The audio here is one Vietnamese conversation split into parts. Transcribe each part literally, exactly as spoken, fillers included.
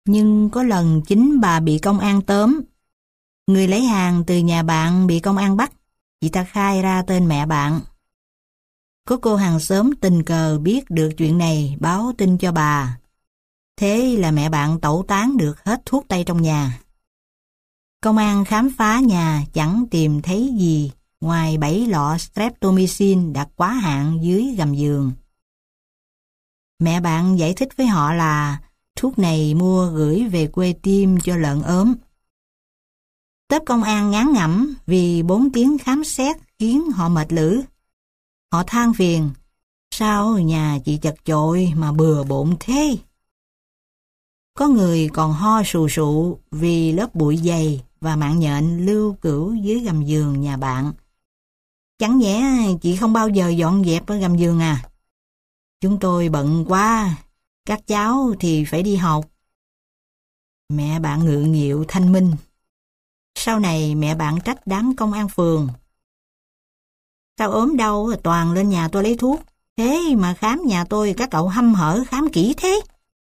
Nhưng có lần chính bà bị công an tóm. Người lấy hàng từ nhà bạn bị công an bắt. Chị ta khai ra tên mẹ bạn. Có cô hàng xóm tình cờ biết được chuyện này báo tin cho bà. Thế là mẹ bạn tẩu tán được hết thuốc tây trong nhà. Công an khám phá nhà chẳng tìm thấy gì ngoài bảy lọ streptomycin đã quá hạn dưới gầm giường. Mẹ bạn giải thích với họ là thuốc này mua gửi về quê tiêm cho lợn ốm. Tớp công an ngán ngẩm vì bốn tiếng khám xét khiến họ mệt lử. Họ than phiền, sao nhà chị chật chội mà bừa bộn thế? Có người còn ho sù sụ vì lớp bụi dày và mạng nhện lưu cữu dưới gầm giường nhà bạn. Chẳng nhẽ chị không bao giờ dọn dẹp ở gầm giường à? Chúng tôi bận quá, các cháu thì phải đi học. Mẹ bạn ngượng nghịu thanh minh. Sau này mẹ bạn trách đám công an phường. Sao ốm đau toàn lên nhà tôi lấy thuốc, thế mà khám nhà tôi các cậu hăm hở khám kỹ thế?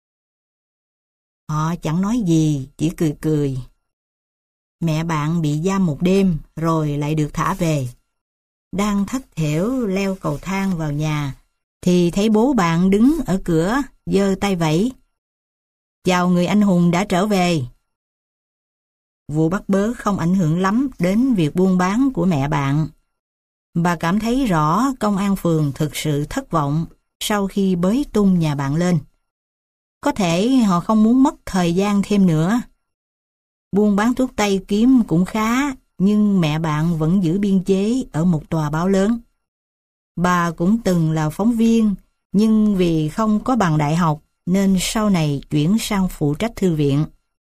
Họ chẳng nói gì, chỉ cười cười. Mẹ bạn bị giam một đêm rồi lại được thả về. Đang thất thểu leo cầu thang vào nhà thì thấy bố bạn đứng ở cửa giơ tay vẫy. Chào người anh hùng đã trở về. Vụ bắt bớ không ảnh hưởng lắm đến việc buôn bán của mẹ bạn. Bà cảm thấy rõ công an phường thực sự thất vọng sau khi bới tung nhà bạn lên. Có thể họ không muốn mất thời gian thêm nữa. Buôn bán thuốc tây kiếm cũng khá, nhưng mẹ bạn vẫn giữ biên chế ở một tòa báo lớn. Bà cũng từng là phóng viên, nhưng vì không có bằng đại học nên sau này chuyển sang phụ trách thư viện.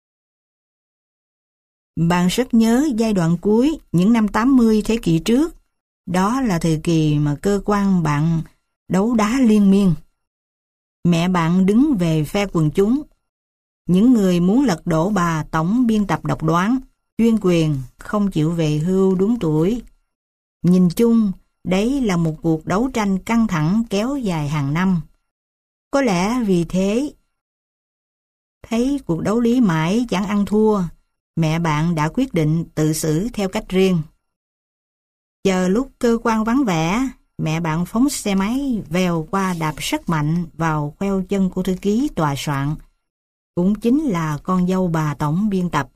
Bạn rất nhớ giai đoạn cuối những năm tám mươi thế kỷ trước. Đó là thời kỳ mà cơ quan bạn đấu đá liên miên. Mẹ bạn đứng về phe quần chúng. Những người muốn lật đổ bà tổng biên tập độc đoán, chuyên quyền, không chịu về hưu đúng tuổi. Nhìn chung, đấy là một cuộc đấu tranh căng thẳng kéo dài hàng năm. Có lẽ vì thế, thấy cuộc đấu lý mãi chẳng ăn thua, mẹ bạn đã quyết định tự xử theo cách riêng. Chờ lúc cơ quan vắng vẻ, mẹ bạn phóng xe máy vèo qua đạp rất mạnh vào khoeo chân cô thư ký tòa soạn, cũng chính là con dâu bà tổng biên tập.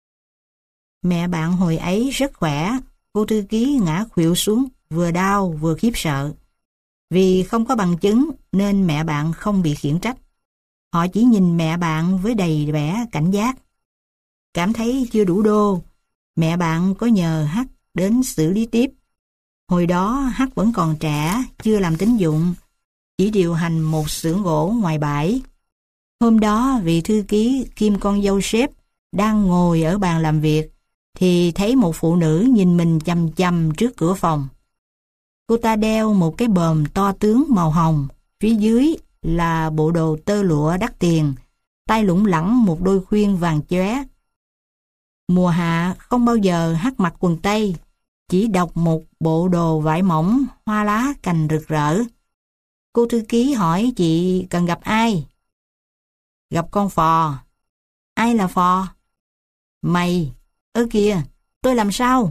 Mẹ bạn hồi ấy rất khỏe, cô thư ký ngã khuỵu xuống, vừa đau vừa khiếp sợ. Vì không có bằng chứng nên mẹ bạn không bị khiển trách. Họ chỉ nhìn mẹ bạn với đầy vẻ cảnh giác. Cảm thấy chưa đủ đô, mẹ bạn có nhờ H đến xử lý tiếp. Hồi đó H vẫn còn trẻ, chưa làm tín dụng, chỉ điều hành một xưởng gỗ ngoài bãi. Hôm đó vị thư ký kim con dâu sếp đang ngồi ở bàn làm việc thì thấy một phụ nữ nhìn mình chằm chằm trước cửa phòng. Cô ta đeo một cái bờm to tướng màu hồng, phía dưới là bộ đồ tơ lụa đắt tiền, tay lủng lẳng một đôi khuyên vàng chóe. Mùa hạ không bao giờ H mặc quần tây, chỉ đọc một bộ đồ vải mỏng, hoa lá cành rực rỡ. Cô thư ký hỏi chị cần gặp ai? Gặp con Phò. Ai là Phò? Mày. Ơ kìa, tôi làm sao?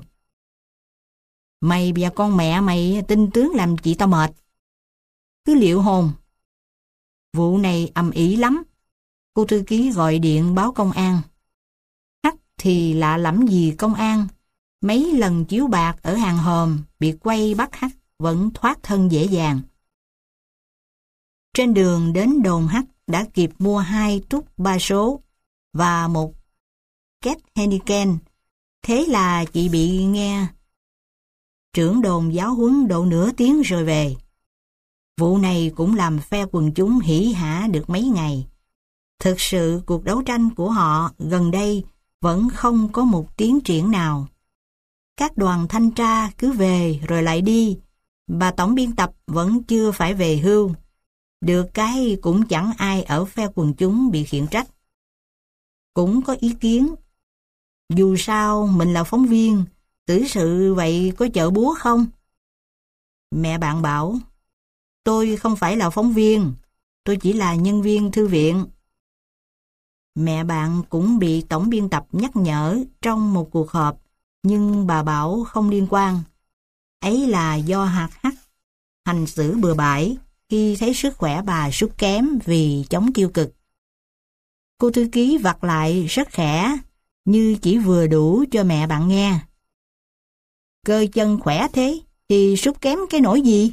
Mày và con mẹ mày tinh tướng làm chị tao mệt. Cứ liệu hồn. Vụ này ầm ĩ lắm. Cô thư ký gọi điện báo công an. Hắc thì lạ lẫm gì công an. Mấy lần chiếu bạc ở hàng hòm bị quay bắt Hắc vẫn thoát thân dễ dàng. Trên đường đến đồn Hắc đã kịp mua hai túp ba số và một két Heineken. Thế là chị bị nghe trưởng đồn giáo huấn độ nửa tiếng rồi về. Vụ này cũng làm phe quần chúng hỉ hả được mấy ngày. Thực sự cuộc đấu tranh của họ gần đây vẫn không có một tiến triển nào. Các đoàn thanh tra cứ về rồi lại đi. Bà tổng biên tập vẫn chưa phải về hưu. Được cái cũng chẳng ai ở phe quần chúng bị khiển trách. Cũng có ý kiến. Dù sao mình là phóng viên, xử sự vậy có chợ búa không? Mẹ bạn bảo, tôi không phải là phóng viên, tôi chỉ là nhân viên thư viện. mẹ bạn cũng bị tổng biên tập nhắc nhở trong một cuộc họp, nhưng bà bảo không liên quan. Ấy là do hạt hắc hành xử bừa bãi khi thấy sức khỏe bà sút kém vì chống tiêu cực. Cô thư ký vặt lại rất khẽ, như chỉ vừa đủ cho mẹ bạn nghe. Cơ chân khỏe thế thì sút kém cái nỗi gì?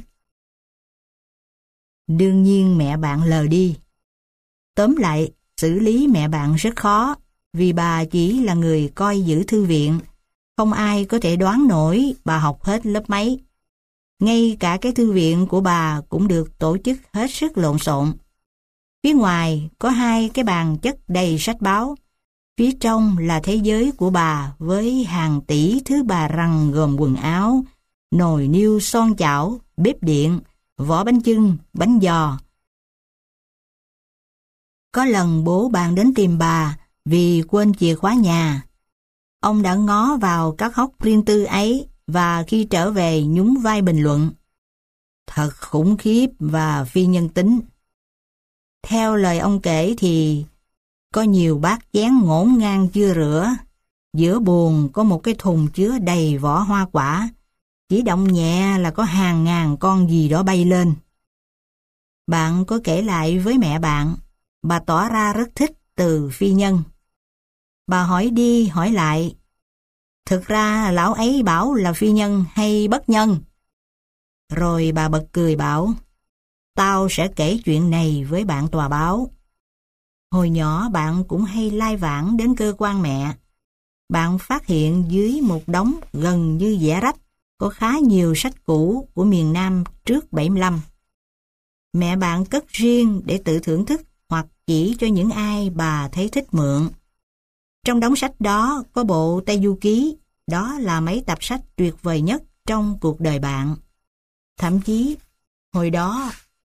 Đương nhiên mẹ bạn lờ đi. Tóm lại, xử lý mẹ bạn rất khó, vì bà chỉ là người coi giữ thư viện. Không ai có thể đoán nổi bà học hết lớp mấy. Ngay cả cái thư viện của bà cũng được tổ chức hết sức lộn xộn. Phía ngoài có hai cái bàn chất đầy sách báo. Phía trong là thế giới của bà với hàng tỷ thứ bà răng gồm quần áo, nồi niêu son chảo, bếp điện, vỏ bánh chưng, bánh giò. Có lần bố bạn đến tìm bà vì quên chìa khóa nhà. Ông đã ngó vào các hốc riêng tư ấy và khi trở về nhún vai bình luận. Thật khủng khiếp và phi nhân tính. Theo lời ông kể thì có nhiều bát chén ngổn ngang chưa rửa. Giữa buồng có một cái thùng chứa đầy vỏ hoa quả. Chỉ động nhẹ là có hàng ngàn con gì đó bay lên. Bạn có kể lại với mẹ bạn, bà tỏ ra rất thích từ phi nhân. Bà hỏi đi hỏi lại, thực ra lão ấy bảo là phi nhân hay bất nhân? Rồi bà bật cười bảo, tao sẽ kể chuyện này với bạn tòa báo. Hồi nhỏ bạn cũng hay lai vãng đến cơ quan mẹ. Bạn phát hiện dưới một đống gần như vẽ rách có khá nhiều sách cũ của miền Nam trước bảy mươi lăm. Mẹ bạn cất riêng để tự thưởng thức hoặc chỉ cho những ai bà thấy thích mượn. Trong đống sách đó có bộ Tây Du Ký, đó là mấy tập sách tuyệt vời nhất trong cuộc đời bạn. Thậm chí, hồi đó,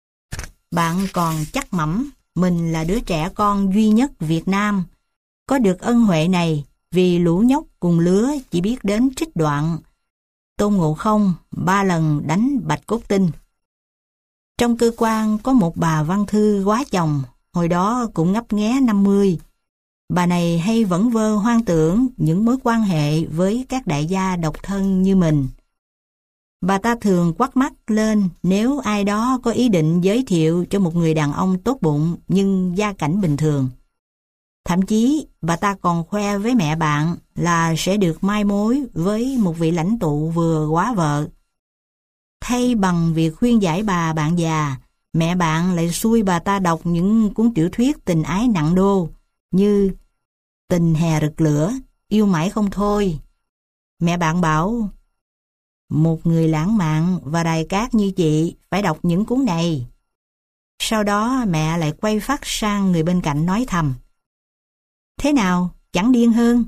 bạn còn chắc mẩm mình là đứa trẻ con duy nhất Việt Nam có được ân huệ này vì lũ nhóc cùng lứa chỉ biết đến trích đoạn Tôn Ngộ Không ba lần đánh Bạch Cốt Tinh. Trong cơ quan có một bà văn thư quá chồng, hồi đó cũng ngấp nghé năm mươi. Bà này hay vẩn vơ hoang tưởng những mối quan hệ với các đại gia độc thân như mình. Bà ta thường quắt mắt lên nếu ai đó có ý định giới thiệu cho một người đàn ông tốt bụng nhưng gia cảnh bình thường. Thậm chí bà ta còn khoe với mẹ bạn là sẽ được mai mối với một vị lãnh tụ vừa góa vợ. Thay bằng việc khuyên giải bà bạn già, mẹ bạn lại xui bà ta đọc những cuốn tiểu thuyết tình ái nặng đô như Tình hè rực lửa, Yêu mãi không thôi. Mẹ bạn bảo, một người lãng mạn và đài cát như chị phải đọc những cuốn này. Sau đó mẹ lại quay phát sang người bên cạnh nói thầm, thế nào, chẳng điên hơn?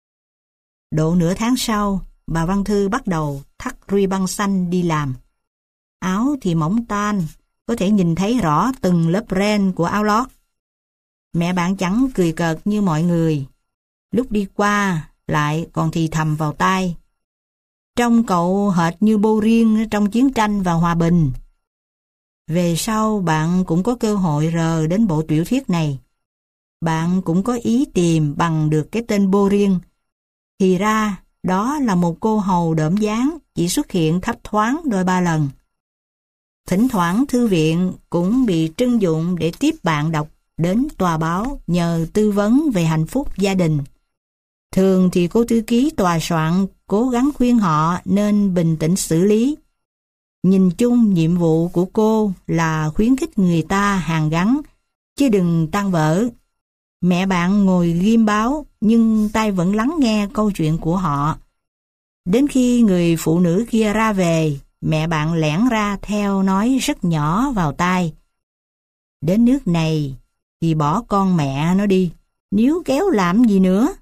Độ nửa tháng sau, bà văn thư bắt đầu thắt ruy băng xanh đi làm. Áo thì mỏng tan, có thể nhìn thấy rõ từng lớp ren của áo lót. Mẹ bạn chẳng cười cợt như mọi người. Lúc đi qua, lại còn thì thầm vào tai. Trông cậu hệt như Bô Riêng trong chiến tranh và hòa bình. Về sau bạn cũng có cơ hội rờ đến bộ tiểu thuyết này. Bạn cũng có ý tìm bằng được cái tên Bô Riêng. Thì ra, đó là một cô hầu đỡm dáng chỉ xuất hiện thấp thoáng đôi ba lần. Thỉnh thoảng thư viện cũng bị trưng dụng để tiếp bạn đọc đến tòa báo nhờ tư vấn về hạnh phúc gia đình. Thường thì cô thư ký tòa soạn cố gắng khuyên họ nên bình tĩnh xử lý. Nhìn chung nhiệm vụ của cô là khuyến khích người ta hàn gắn, chứ đừng tan vỡ. Mẹ bạn ngồi ghim báo nhưng tai vẫn lắng nghe câu chuyện của họ. Đến khi người phụ nữ kia ra về, mẹ bạn lẻn ra theo nói rất nhỏ vào tai. Đến nước này thì bỏ con mẹ nó đi, níu kéo làm gì nữa.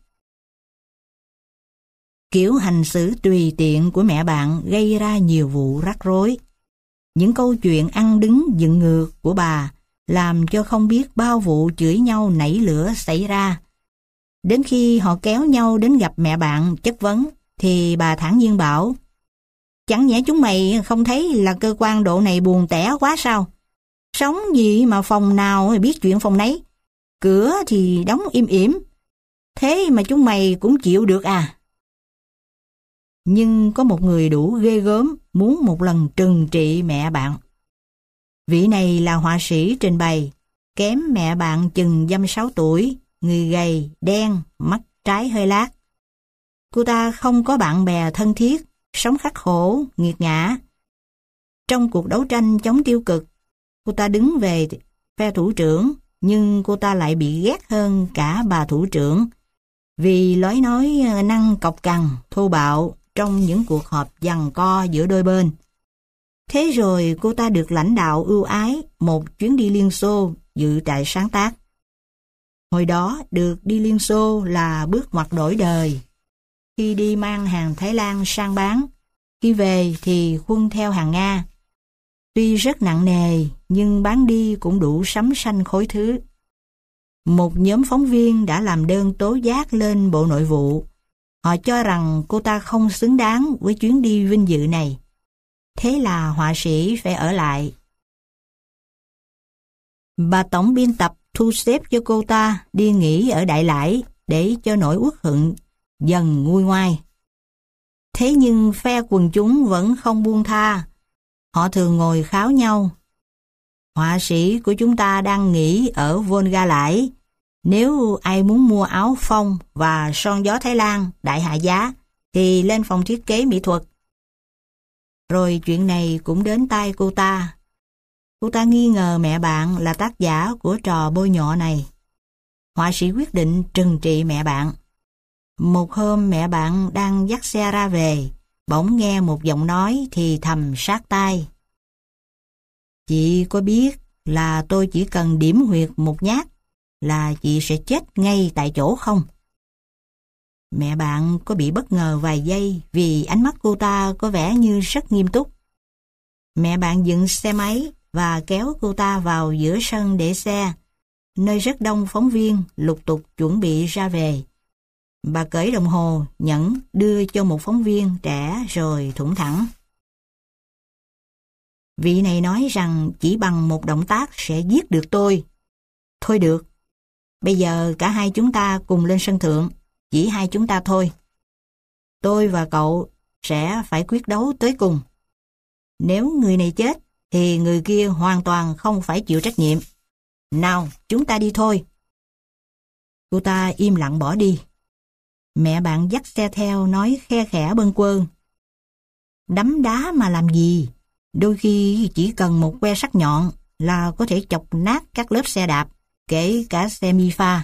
Kiểu hành xử tùy tiện của mẹ bạn gây ra nhiều vụ rắc rối. Những câu chuyện ăn đứng dựng ngược của bà làm cho không biết bao vụ chửi nhau nảy lửa xảy ra. Đến khi họ kéo nhau đến gặp mẹ bạn chất vấn, thì bà thản nhiên bảo, chẳng nhẽ chúng mày không thấy là cơ quan độ này buồn tẻ quá sao? Sống gì mà phòng nào biết chuyện phòng nấy. cửa thì đóng im ỉm. Thế mà chúng mày cũng chịu được à? Nhưng có một người đủ ghê gớm muốn một lần trừng trị mẹ bạn. Vị này là họa sĩ trình bày, kém mẹ bạn chừng dăm sáu tuổi, người gầy, đen, mắt trái hơi lác. Cô ta không có bạn bè thân thiết, sống khắc khổ, nghiệt ngã. Trong cuộc đấu tranh chống tiêu cực, cô ta đứng về phe thủ trưởng, nhưng cô ta lại bị ghét hơn cả bà thủ trưởng, vì lối nói năng cọc cằn, thô bạo trong những cuộc họp giằng co giữa đôi bên. Thế rồi cô ta được lãnh đạo ưu ái một chuyến đi Liên Xô dự trại sáng tác. Hồi đó được đi Liên Xô là bước ngoặt đổi đời. Khi đi mang hàng Thái Lan sang bán, khi về thì khuân theo hàng Nga. Tuy rất nặng nề, nhưng bán đi cũng đủ sắm xanh khối thứ. Một nhóm phóng viên đã làm đơn tố giác lên Bộ Nội vụ. Họ cho rằng cô ta không xứng đáng với chuyến đi vinh dự này. Thế là họa sĩ phải ở lại. Bà tổng biên tập thu xếp cho cô ta đi nghỉ ở Đại Lải để cho nỗi uất hận dần nguôi ngoai. Thế nhưng phe quần chúng vẫn không buông tha. Họ thường ngồi kháo nhau. Họa sĩ của chúng ta đang nghỉ ở Volga Lải. Nếu ai muốn mua áo phông và son gió Thái Lan đại hạ giá thì lên phòng thiết kế mỹ thuật. Rồi chuyện này cũng đến tai cô ta. Cô ta nghi ngờ mẹ bạn là tác giả của trò bôi nhọ này. Họa sĩ quyết định trừng trị mẹ bạn. Một hôm mẹ bạn đang dắt xe ra về, bỗng nghe một giọng nói thì thầm sát tai. Chị có biết là tôi chỉ cần điểm huyệt một nhát là chị sẽ chết ngay tại chỗ không? Mẹ bạn có bị bất ngờ vài giây vì ánh mắt cô ta có vẻ như rất nghiêm túc. Mẹ bạn dựng xe máy và kéo cô ta vào giữa sân để xe, nơi rất đông phóng viên lục tục chuẩn bị ra về. Bà cởi đồng hồ, nhẫn đưa cho một phóng viên trẻ rồi thủng thẳng. Vị này nói rằng chỉ bằng một động tác sẽ giết được tôi. Thôi được, bây giờ cả hai chúng ta cùng lên sân thượng, chỉ hai chúng ta thôi. Tôi và cậu sẽ phải quyết đấu tới cùng. Nếu người này chết, thì người kia hoàn toàn không phải chịu trách nhiệm. Nào, chúng ta đi thôi. Cô ta im lặng bỏ đi. Mẹ bạn dắt xe theo nói khe khẽ bâng quơ. Đấm đá mà làm gì? Đôi khi chỉ cần một que sắt nhọn là có thể chọc nát các lớp xe đạp, kể cả xe Mifa.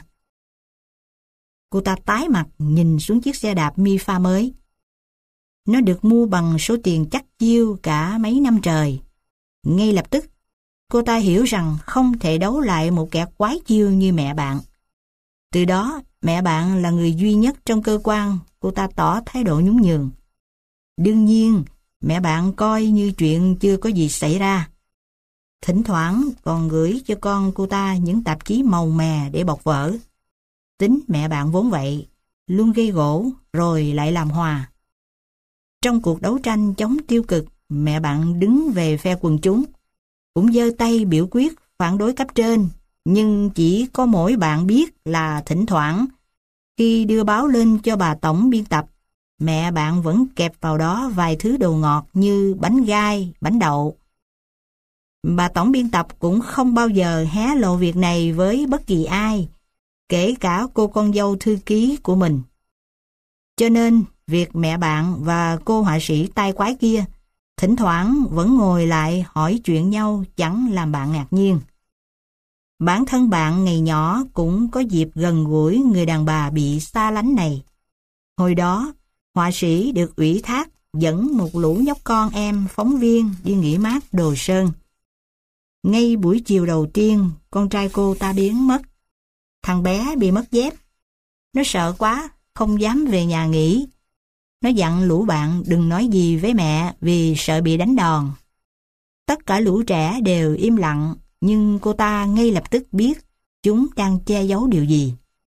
Cô ta tái mặt nhìn xuống chiếc xe đạp Mifa mới. Nó được mua bằng số tiền chắc chiêu cả mấy năm trời. Ngay lập tức, cô ta hiểu rằng không thể đấu lại một kẻ quái chiêu như mẹ bạn. Từ đó, mẹ bạn là người duy nhất trong cơ quan cô ta tỏ thái độ nhún nhường. Đương nhiên, mẹ bạn coi như chuyện chưa có gì xảy ra. Thỉnh thoảng còn gửi cho con cô ta những tạp chí màu mè để bọc vở. Tính mẹ bạn vốn vậy, luôn gây gổ rồi lại làm hòa. Trong cuộc đấu tranh chống tiêu cực, mẹ bạn đứng về phe quần chúng, cũng giơ tay biểu quyết phản đối cấp trên, nhưng chỉ có mỗi bạn biết là thỉnh thoảng, khi đưa báo lên cho bà tổng biên tập, mẹ bạn vẫn kẹp vào đó vài thứ đồ ngọt như bánh gai, bánh đậu. Bà tổng biên tập cũng không bao giờ hé lộ việc này với bất kỳ ai, kể cả cô con dâu thư ký của mình. Cho nên, việc mẹ bạn và cô họa sĩ tai quái kia thỉnh thoảng vẫn ngồi lại hỏi chuyện nhau chẳng làm bạn ngạc nhiên. Bản thân bạn ngày nhỏ cũng có dịp gần gũi người đàn bà bị xa lánh này. Hồi đó, họa sĩ được ủy thác dẫn một lũ nhóc con em phóng viên đi nghỉ mát Đồ Sơn. Ngay buổi chiều đầu tiên, con trai cô ta biến mất. Thằng bé bị mất dép. Nó sợ quá, không dám về nhà nghỉ. Nó dặn lũ bạn đừng nói gì với mẹ vì sợ bị đánh đòn. Tất cả lũ trẻ đều im lặng, nhưng cô ta ngay lập tức biết chúng đang che giấu điều gì.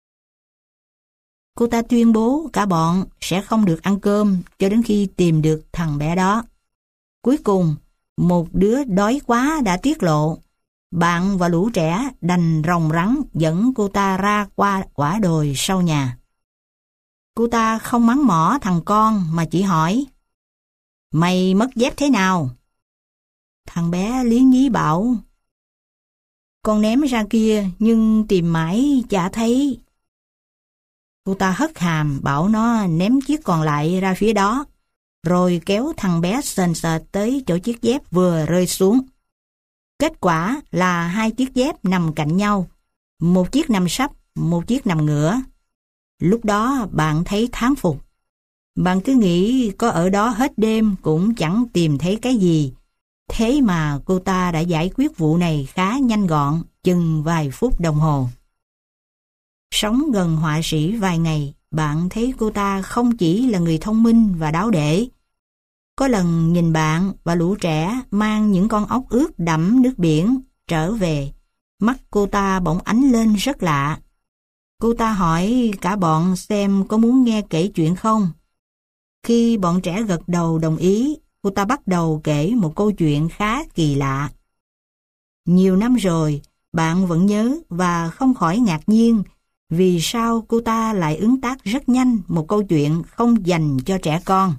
Cô ta tuyên bố cả bọn sẽ không được ăn cơm cho đến khi tìm được thằng bé đó. Cuối cùng, một đứa đói quá đã tiết lộ, bạn và lũ trẻ đành ròng rắn dẫn cô ta ra qua quả đồi sau nhà. Cô ta không mắng mỏ thằng con mà chỉ hỏi: "Mày mất dép thế nào?" Thằng bé liến nhí bảo: "Con ném ra kia nhưng tìm mãi chả thấy." Cô ta hất hàm bảo nó ném chiếc còn lại ra phía đó, rồi kéo thằng bé sền sệt tới chỗ chiếc dép vừa rơi xuống. Kết quả là hai chiếc dép nằm cạnh nhau, một chiếc nằm sấp, một chiếc nằm ngửa. Lúc đó bạn thấy thán phục. Bạn cứ nghĩ có ở đó hết đêm cũng chẳng tìm thấy cái gì. Thế mà cô ta đã giải quyết vụ này khá nhanh gọn, chừng vài phút đồng hồ. Sống gần họa sĩ vài ngày, bạn thấy cô ta không chỉ là người thông minh và đáo để. Có lần nhìn bạn và lũ trẻ mang những con ốc ướt đẫm nước biển trở về, mắt cô ta bỗng ánh lên rất lạ. Cô ta hỏi cả bọn xem có muốn nghe kể chuyện không. Khi bọn trẻ gật đầu đồng ý, cô ta bắt đầu kể một câu chuyện khá kỳ lạ. Nhiều năm rồi, bạn vẫn nhớ và không khỏi ngạc nhiên vì sao cô ta lại ứng tác rất nhanh một câu chuyện không dành cho trẻ con.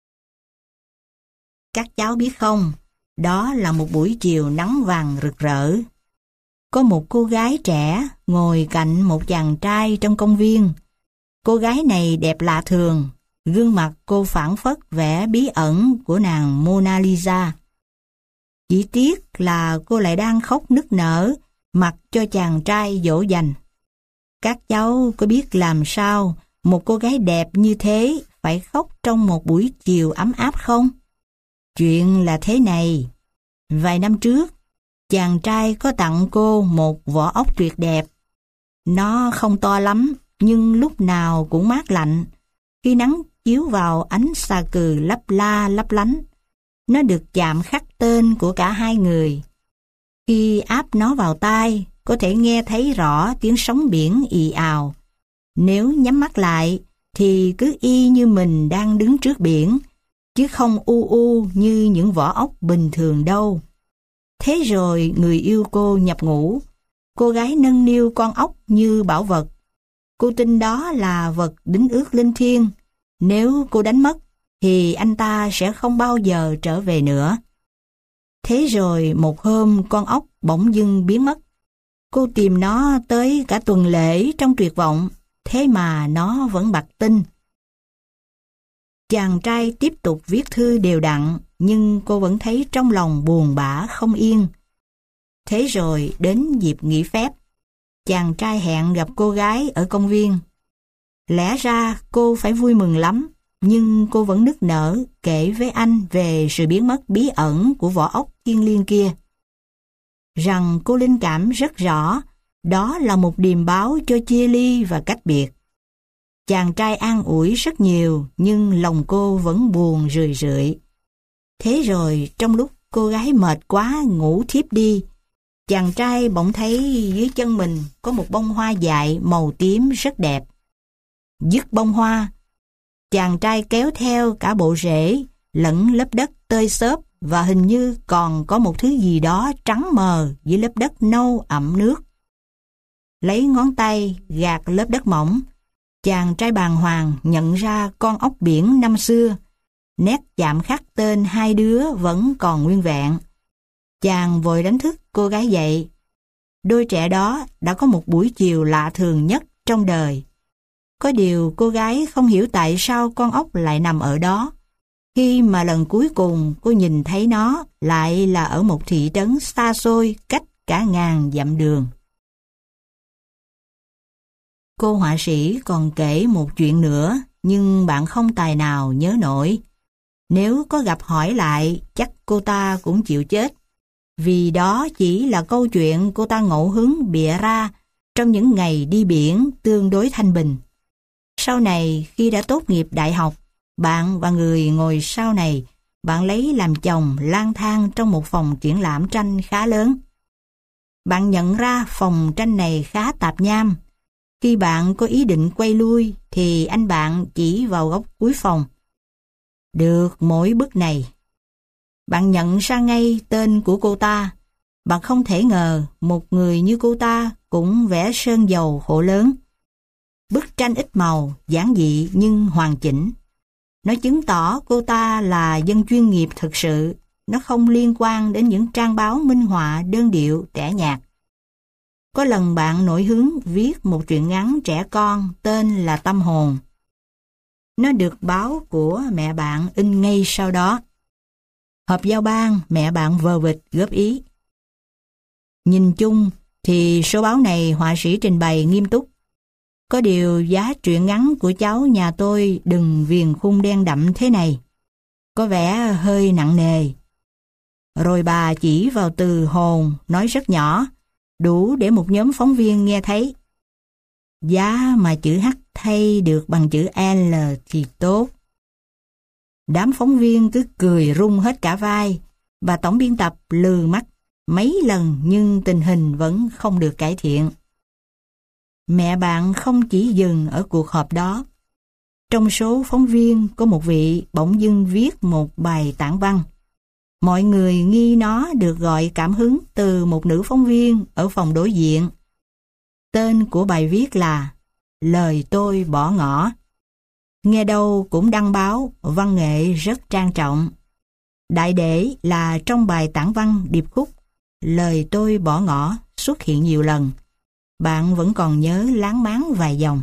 Các cháu biết không, đó là một buổi chiều nắng vàng rực rỡ. Có một cô gái trẻ ngồi cạnh một chàng trai trong công viên. Cô gái này đẹp lạ thường, gương mặt cô phảng phất vẻ bí ẩn của nàng Mona Lisa. Chỉ tiếc là cô lại đang khóc nức nở, mặc cho chàng trai dỗ dành. Các cháu có biết làm sao một cô gái đẹp như thế phải khóc trong một buổi chiều ấm áp không? Chuyện là thế này. Vài năm trước, chàng trai có tặng cô một vỏ ốc tuyệt đẹp. Nó không to lắm, nhưng lúc nào cũng mát lạnh. Khi nắng chiếu vào ánh xà cừ lấp la lấp lánh, nó được chạm khắc tên của cả hai người. Khi áp nó vào tai, có thể nghe thấy rõ tiếng sóng biển ì ào. Nếu nhắm mắt lại, thì cứ y như mình đang đứng trước biển, chứ không u u như những vỏ ốc bình thường đâu. Thế rồi người yêu cô nhập ngũ. Cô gái nâng niu con ốc như bảo vật. Cô tin đó là vật đính ước linh thiêng. Nếu cô đánh mất, thì anh ta sẽ không bao giờ trở về nữa. Thế rồi một hôm con ốc bỗng dưng biến mất. Cô tìm nó tới cả tuần lễ trong tuyệt vọng, thế mà nó vẫn bặt tin. Chàng trai tiếp tục viết thư đều đặn, nhưng cô vẫn thấy trong lòng buồn bã không yên. Thế rồi đến dịp nghỉ phép, chàng trai hẹn gặp cô gái ở công viên. Lẽ ra cô phải vui mừng lắm, nhưng cô vẫn nức nở kể với anh về sự biến mất bí ẩn của vỏ ốc thiêng liêng kia. Rằng cô linh cảm rất rõ, đó là một điềm báo cho chia ly và cách biệt. Chàng trai an ủi rất nhiều, nhưng lòng cô vẫn buồn rười rượi. Thế rồi trong lúc cô gái mệt quá ngủ thiếp đi, chàng trai bỗng thấy dưới chân mình có một bông hoa dại màu tím rất đẹp. Dứt bông hoa, chàng trai kéo theo cả bộ rễ lẫn lớp đất tơi xốp, và hình như còn có một thứ gì đó trắng mờ dưới lớp đất nâu ẩm nước. Lấy ngón tay gạt lớp đất mỏng, chàng trai bàng hoàng nhận ra con ốc biển năm xưa. Nét chạm khắc tên hai đứa vẫn còn nguyên vẹn. Chàng vội đánh thức cô gái dậy. Đôi trẻ đó đã có một buổi chiều lạ thường nhất trong đời. Có điều cô gái không hiểu tại sao con ốc lại nằm ở đó, khi mà lần cuối cùng cô nhìn thấy nó lại là ở một thị trấn xa xôi cách cả ngàn dặm đường. Cô họa sĩ còn kể một chuyện nữa, nhưng bạn không tài nào nhớ nổi. Nếu có gặp hỏi lại, chắc cô ta cũng chịu chết, vì đó chỉ là câu chuyện cô ta ngẫu hứng bịa ra trong những ngày đi biển tương đối thanh bình. Sau này, khi đã tốt nghiệp đại học, bạn và người ngồi sau này, bạn lấy làm chồng lang thang trong một phòng triển lãm tranh khá lớn. Bạn nhận ra phòng tranh này khá tạp nham. Khi bạn có ý định quay lui, thì anh bạn chỉ vào góc cuối phòng. Được mỗi bức này. Bạn nhận ra ngay tên của cô ta. Bạn không thể ngờ một người như cô ta cũng vẽ sơn dầu khổ lớn. Bức tranh ít màu, giản dị nhưng hoàn chỉnh. Nó chứng tỏ cô ta là dân chuyên nghiệp thực sự. Nó không liên quan đến những trang báo minh họa đơn điệu tẻ nhạt. Có lần bạn nổi hứng viết một truyện ngắn trẻ con tên là Tâm Hồn. Nó được báo của mẹ bạn in ngay sau đó. Họp giao ban, mẹ bạn vờ vịt góp ý. Nhìn chung thì số báo này họa sĩ trình bày nghiêm túc. Có điều giá truyện ngắn của cháu nhà tôi đừng viền khung đen đậm thế này. Có vẻ hơi nặng nề. Rồi bà chỉ vào từ hồn, nói rất nhỏ, đủ để một nhóm phóng viên nghe thấy. Giá mà chữ H thay được bằng chữ L thì tốt. Đám phóng viên cứ cười rung hết cả vai, và tổng biên tập lừ mắt mấy lần nhưng tình hình vẫn không được cải thiện. Mẹ bạn không chỉ dừng ở cuộc họp đó. Trong số phóng viên có một vị bỗng dưng viết một bài tản văn. Mọi người nghi nó được gọi cảm hứng từ một nữ phóng viên ở phòng đối diện. Tên của bài viết là Lời tôi bỏ ngỏ. Nghe đâu cũng đăng báo, văn nghệ rất trang trọng. Đại để là trong bài tản văn điệp khúc Lời tôi bỏ ngỏ xuất hiện nhiều lần. Bạn vẫn còn nhớ láng máng vài dòng.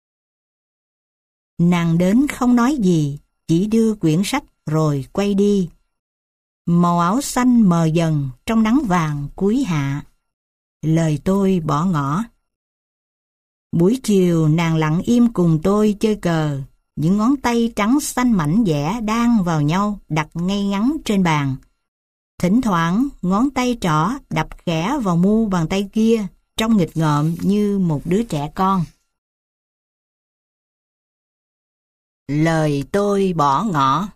Nàng đến không nói gì, chỉ đưa quyển sách rồi quay đi. Màu áo xanh mờ dần trong nắng vàng cuối hạ. Lời tôi bỏ ngỏ. Buổi chiều nàng lặng im cùng tôi chơi cờ. Những ngón tay trắng xanh mảnh dẻ đan vào nhau đặt ngay ngắn trên bàn. Thỉnh thoảng ngón tay trỏ đập khẽ vào mu bàn tay kia, trông nghịch ngợm như một đứa trẻ con. Lời tôi bỏ ngỏ.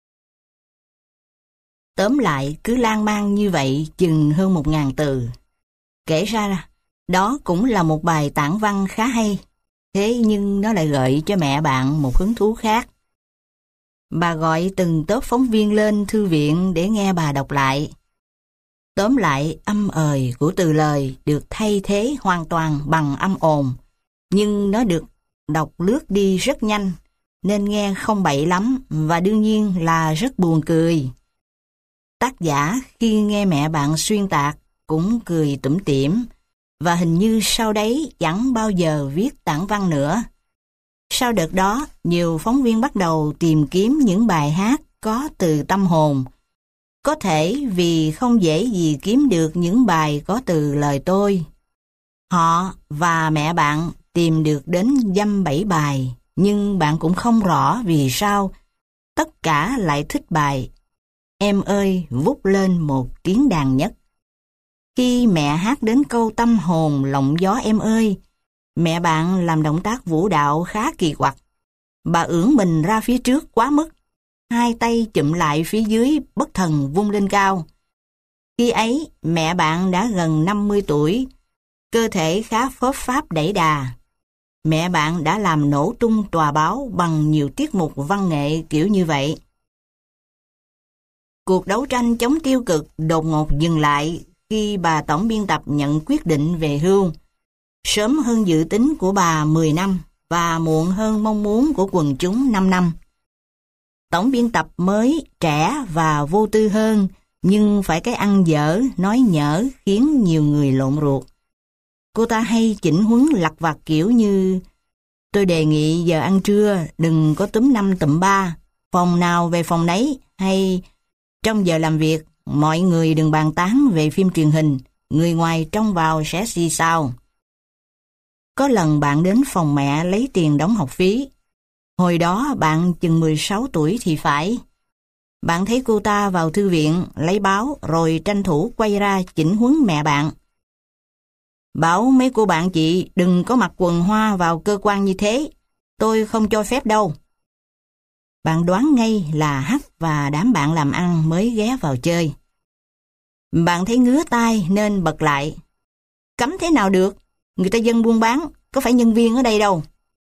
Tóm lại cứ lan man như vậy chừng hơn một ngàn từ. Kể ra đó cũng là một bài tản văn khá hay. Thế nhưng nó lại gợi cho mẹ bạn một hứng thú khác. Bà gọi từng tốp phóng viên lên thư viện để nghe bà đọc lại. Tóm lại âm ời của từ lời được thay thế hoàn toàn bằng âm ồn. Nhưng nó được đọc lướt đi rất nhanh, nên nghe không bậy lắm và đương nhiên là rất buồn cười. Tác giả khi nghe mẹ bạn xuyên tạc cũng cười tủm tỉm, và hình như sau đấy chẳng bao giờ viết tản văn nữa. Sau đợt đó, nhiều phóng viên bắt đầu tìm kiếm những bài hát có từ tâm hồn. Có thể vì không dễ gì kiếm được những bài có từ lời tôi. Họ và mẹ bạn tìm được đến dăm bảy bài, nhưng bạn cũng không rõ vì sao tất cả lại thích bài Em ơi vút lên một tiếng đàn nhất. Khi mẹ hát đến câu tâm hồn lộng gió em ơi, mẹ bạn làm động tác vũ đạo khá kỳ quặc. Bà ưỡn mình ra phía trước quá mức, hai tay chụm lại phía dưới bất thần vung lên cao. Khi ấy mẹ bạn đã gần năm mươi tuổi, cơ thể khá phớp pháp đẩy đà. Mẹ bạn đã làm nổ tung tòa báo bằng nhiều tiết mục văn nghệ kiểu như vậy. Cuộc đấu tranh chống tiêu cực đột ngột dừng lại khi bà tổng biên tập nhận quyết định về hưu, sớm hơn dự tính của bà mười năm và muộn hơn mong muốn của quần chúng năm năm. Tổng biên tập mới, trẻ và vô tư hơn, nhưng phải cái ăn dở, nói nhỡ khiến nhiều người lộn ruột. Cô ta hay chỉnh huấn lặt vặt kiểu như tôi đề nghị giờ ăn trưa đừng có túm năm tụm ba, phòng nào về phòng nấy, hay trong giờ làm việc mọi người đừng bàn tán về phim truyền hình, người ngoài trông vào sẽ xì xào. Có lần bạn đến phòng mẹ lấy tiền đóng học phí. Hồi đó bạn chừng mười sáu tuổi thì phải. Bạn thấy cô ta vào thư viện lấy báo rồi tranh thủ quay ra chỉnh huấn mẹ bạn. Bảo mấy cô bạn chị đừng có mặc quần hoa vào cơ quan như thế, tôi không cho phép đâu. Bạn đoán ngay là H và đám bạn làm ăn mới ghé vào chơi. Bạn thấy ngứa tai nên bật lại. Cấm thế nào được, người ta dân buôn bán, có phải nhân viên ở đây đâu.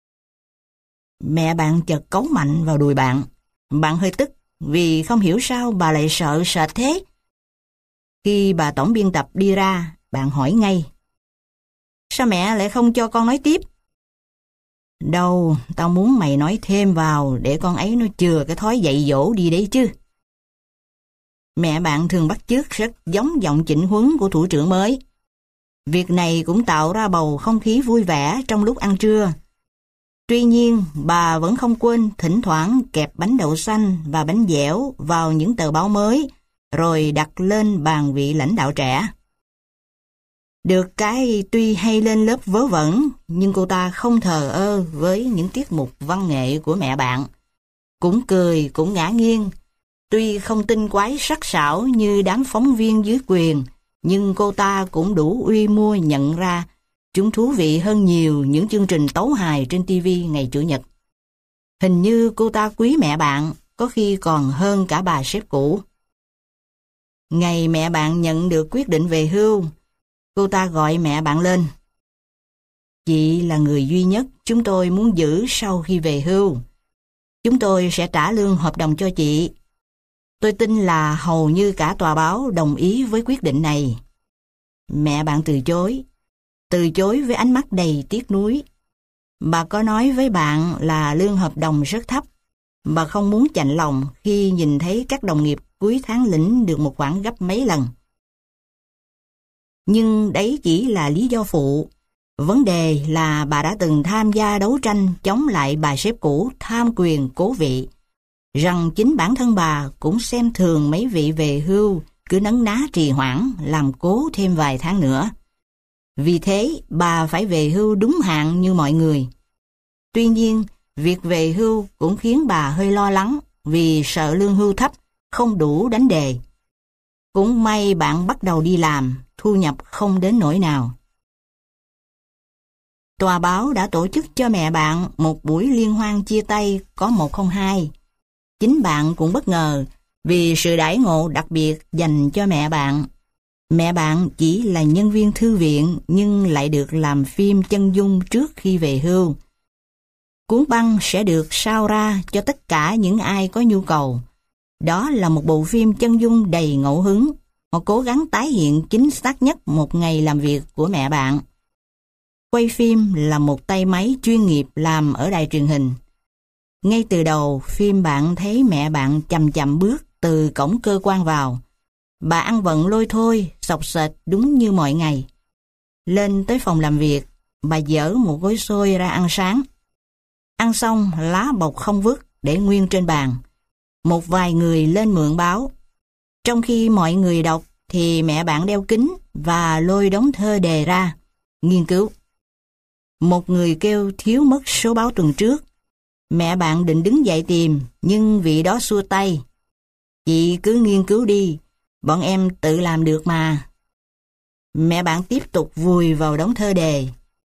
Mẹ bạn chợt cấu mạnh vào đùi bạn. Bạn hơi tức vì không hiểu sao bà lại sợ sệt thế. Khi bà tổng biên tập đi ra, bạn hỏi ngay: sao mẹ lại không cho con nói tiếp? Đâu, tao muốn mày nói thêm vào để con ấy nó chừa cái thói dạy dỗ đi đấy chứ. Mẹ bạn thường bắt chước rất giống giọng chỉnh huấn của thủ trưởng mới. Việc này cũng tạo ra bầu không khí vui vẻ trong lúc ăn trưa. Tuy nhiên, bà vẫn không quên thỉnh thoảng kẹp bánh đậu xanh và bánh dẻo vào những tờ báo mới, rồi đặt lên bàn vị lãnh đạo trẻ. Được cái tuy hay lên lớp vớ vẩn, nhưng cô ta không thờ ơ với những tiết mục văn nghệ của mẹ bạn. Cũng cười, cũng ngả nghiêng. Tuy không tinh quái sắc sảo như đám phóng viên dưới quyền, nhưng cô ta cũng đủ uy mô nhận ra chúng thú vị hơn nhiều những chương trình tấu hài trên ti vi ngày Chủ nhật. Hình như cô ta quý mẹ bạn, có khi còn hơn cả bà sếp cũ. Ngày mẹ bạn nhận được quyết định về hưu, cô ta gọi mẹ bạn lên. Chị là người duy nhất chúng tôi muốn giữ sau khi về hưu. Chúng tôi sẽ trả lương hợp đồng cho chị. Tôi tin là hầu như cả tòa báo đồng ý với quyết định này. Mẹ bạn từ chối. Từ chối với ánh mắt đầy tiếc nuối. Bà có nói với bạn là lương hợp đồng rất thấp. Bà không muốn chạnh lòng khi nhìn thấy các đồng nghiệp cuối tháng lĩnh được một khoản gấp mấy lần. Nhưng đấy chỉ là lý do phụ. Vấn đề là bà đã từng tham gia đấu tranh chống lại bà sếp cũ tham quyền cố vị, rằng chính bản thân bà cũng xem thường mấy vị về hưu cứ nấn ná trì hoãn làm cố thêm vài tháng nữa. Vì thế, bà phải về hưu đúng hạn như mọi người. Tuy nhiên, việc về hưu cũng khiến bà hơi lo lắng vì sợ lương hưu thấp, không đủ đánh đề. Cũng may bạn bắt đầu đi làm, thu nhập không đến nỗi nào. Tòa báo đã tổ chức cho mẹ bạn một buổi liên hoan chia tay có một không hai. Chính bạn cũng bất ngờ vì sự đãi ngộ đặc biệt dành cho mẹ bạn. Mẹ bạn chỉ là nhân viên thư viện nhưng lại được làm phim chân dung trước khi về hưu. Cuốn băng sẽ được sao ra cho tất cả những ai có nhu cầu. Đó là một bộ phim chân dung đầy ngẫu hứng. Họ cố gắng tái hiện chính xác nhất một ngày làm việc của mẹ bạn. Quay phim là một tay máy chuyên nghiệp làm ở đài truyền hình. Ngay từ đầu, phim bạn thấy mẹ bạn chậm chậm bước từ cổng cơ quan vào. Bà ăn vận lôi thôi, xộc xệch đúng như mọi ngày. Lên tới phòng làm việc, bà dỡ một gói xôi ra ăn sáng. Ăn xong, lá bọc không vứt để nguyên trên bàn. Một vài người lên mượn báo. Trong khi mọi người đọc thì mẹ bạn đeo kính và lôi đống thơ đề ra, nghiên cứu. Một người kêu thiếu mất số báo tuần trước. Mẹ bạn định đứng dậy tìm, nhưng vị đó xua tay. Chị cứ nghiên cứu đi, bọn em tự làm được mà. Mẹ bạn tiếp tục vùi vào đống thơ đề.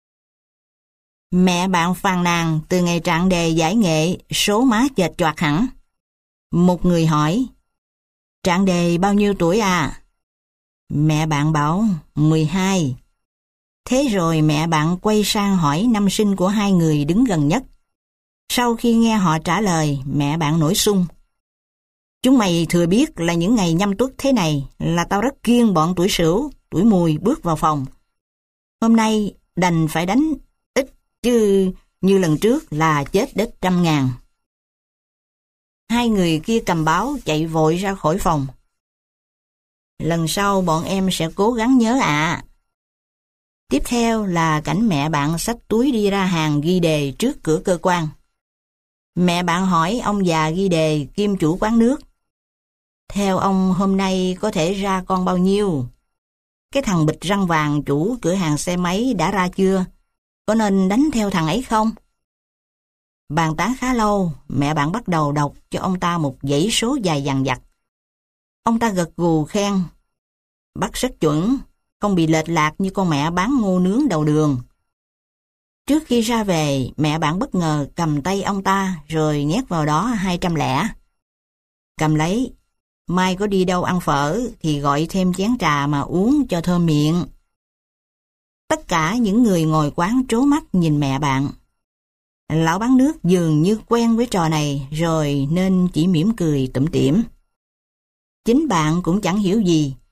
Mẹ bạn phàn nàn từ ngày trạng đề giải nghệ, số má chệch choạc hẳn. Một người hỏi, trạng đề bao nhiêu tuổi à? Mẹ bạn bảo, mười hai. Thế rồi mẹ bạn quay sang hỏi năm sinh của hai người đứng gần nhất. Sau khi nghe họ trả lời, mẹ bạn nổi xung. Chúng mày thừa biết là những ngày nhâm tuất thế này là tao rất kiêng bọn tuổi sửu, tuổi mùi bước vào phòng. Hôm nay đành phải đánh ít chứ như lần trước là chết đết trăm ngàn. Hai người kia cầm báo chạy vội ra khỏi phòng. Lần sau bọn em sẽ cố gắng nhớ ạ. Tiếp theo là cảnh mẹ bạn xách túi đi ra hàng ghi đề trước cửa cơ quan. Mẹ bạn hỏi ông già ghi đề kiêm chủ quán nước. Theo ông hôm nay có thể ra con bao nhiêu? Cái thằng bịch răng vàng chủ cửa hàng xe máy đã ra chưa? Có nên đánh theo thằng ấy không? Bàn tán khá lâu, mẹ bạn bắt đầu đọc cho ông ta một dãy số dài dằng dặc. Ông ta gật gù khen. Bắt rất chuẩn, không bị lệch lạc như con mẹ bán ngô nướng đầu đường. Trước khi ra về, mẹ bạn bất ngờ cầm tay ông ta rồi nhét vào đó hai trăm lẻ. Cầm lấy, mai có đi đâu ăn phở thì gọi thêm chén trà mà uống cho thơm miệng. Tất cả những người ngồi quán trố mắt nhìn mẹ bạn. Lão bán nước dường như quen với trò này rồi nên chỉ mỉm cười tủm tỉm. Chính bạn cũng chẳng hiểu gì.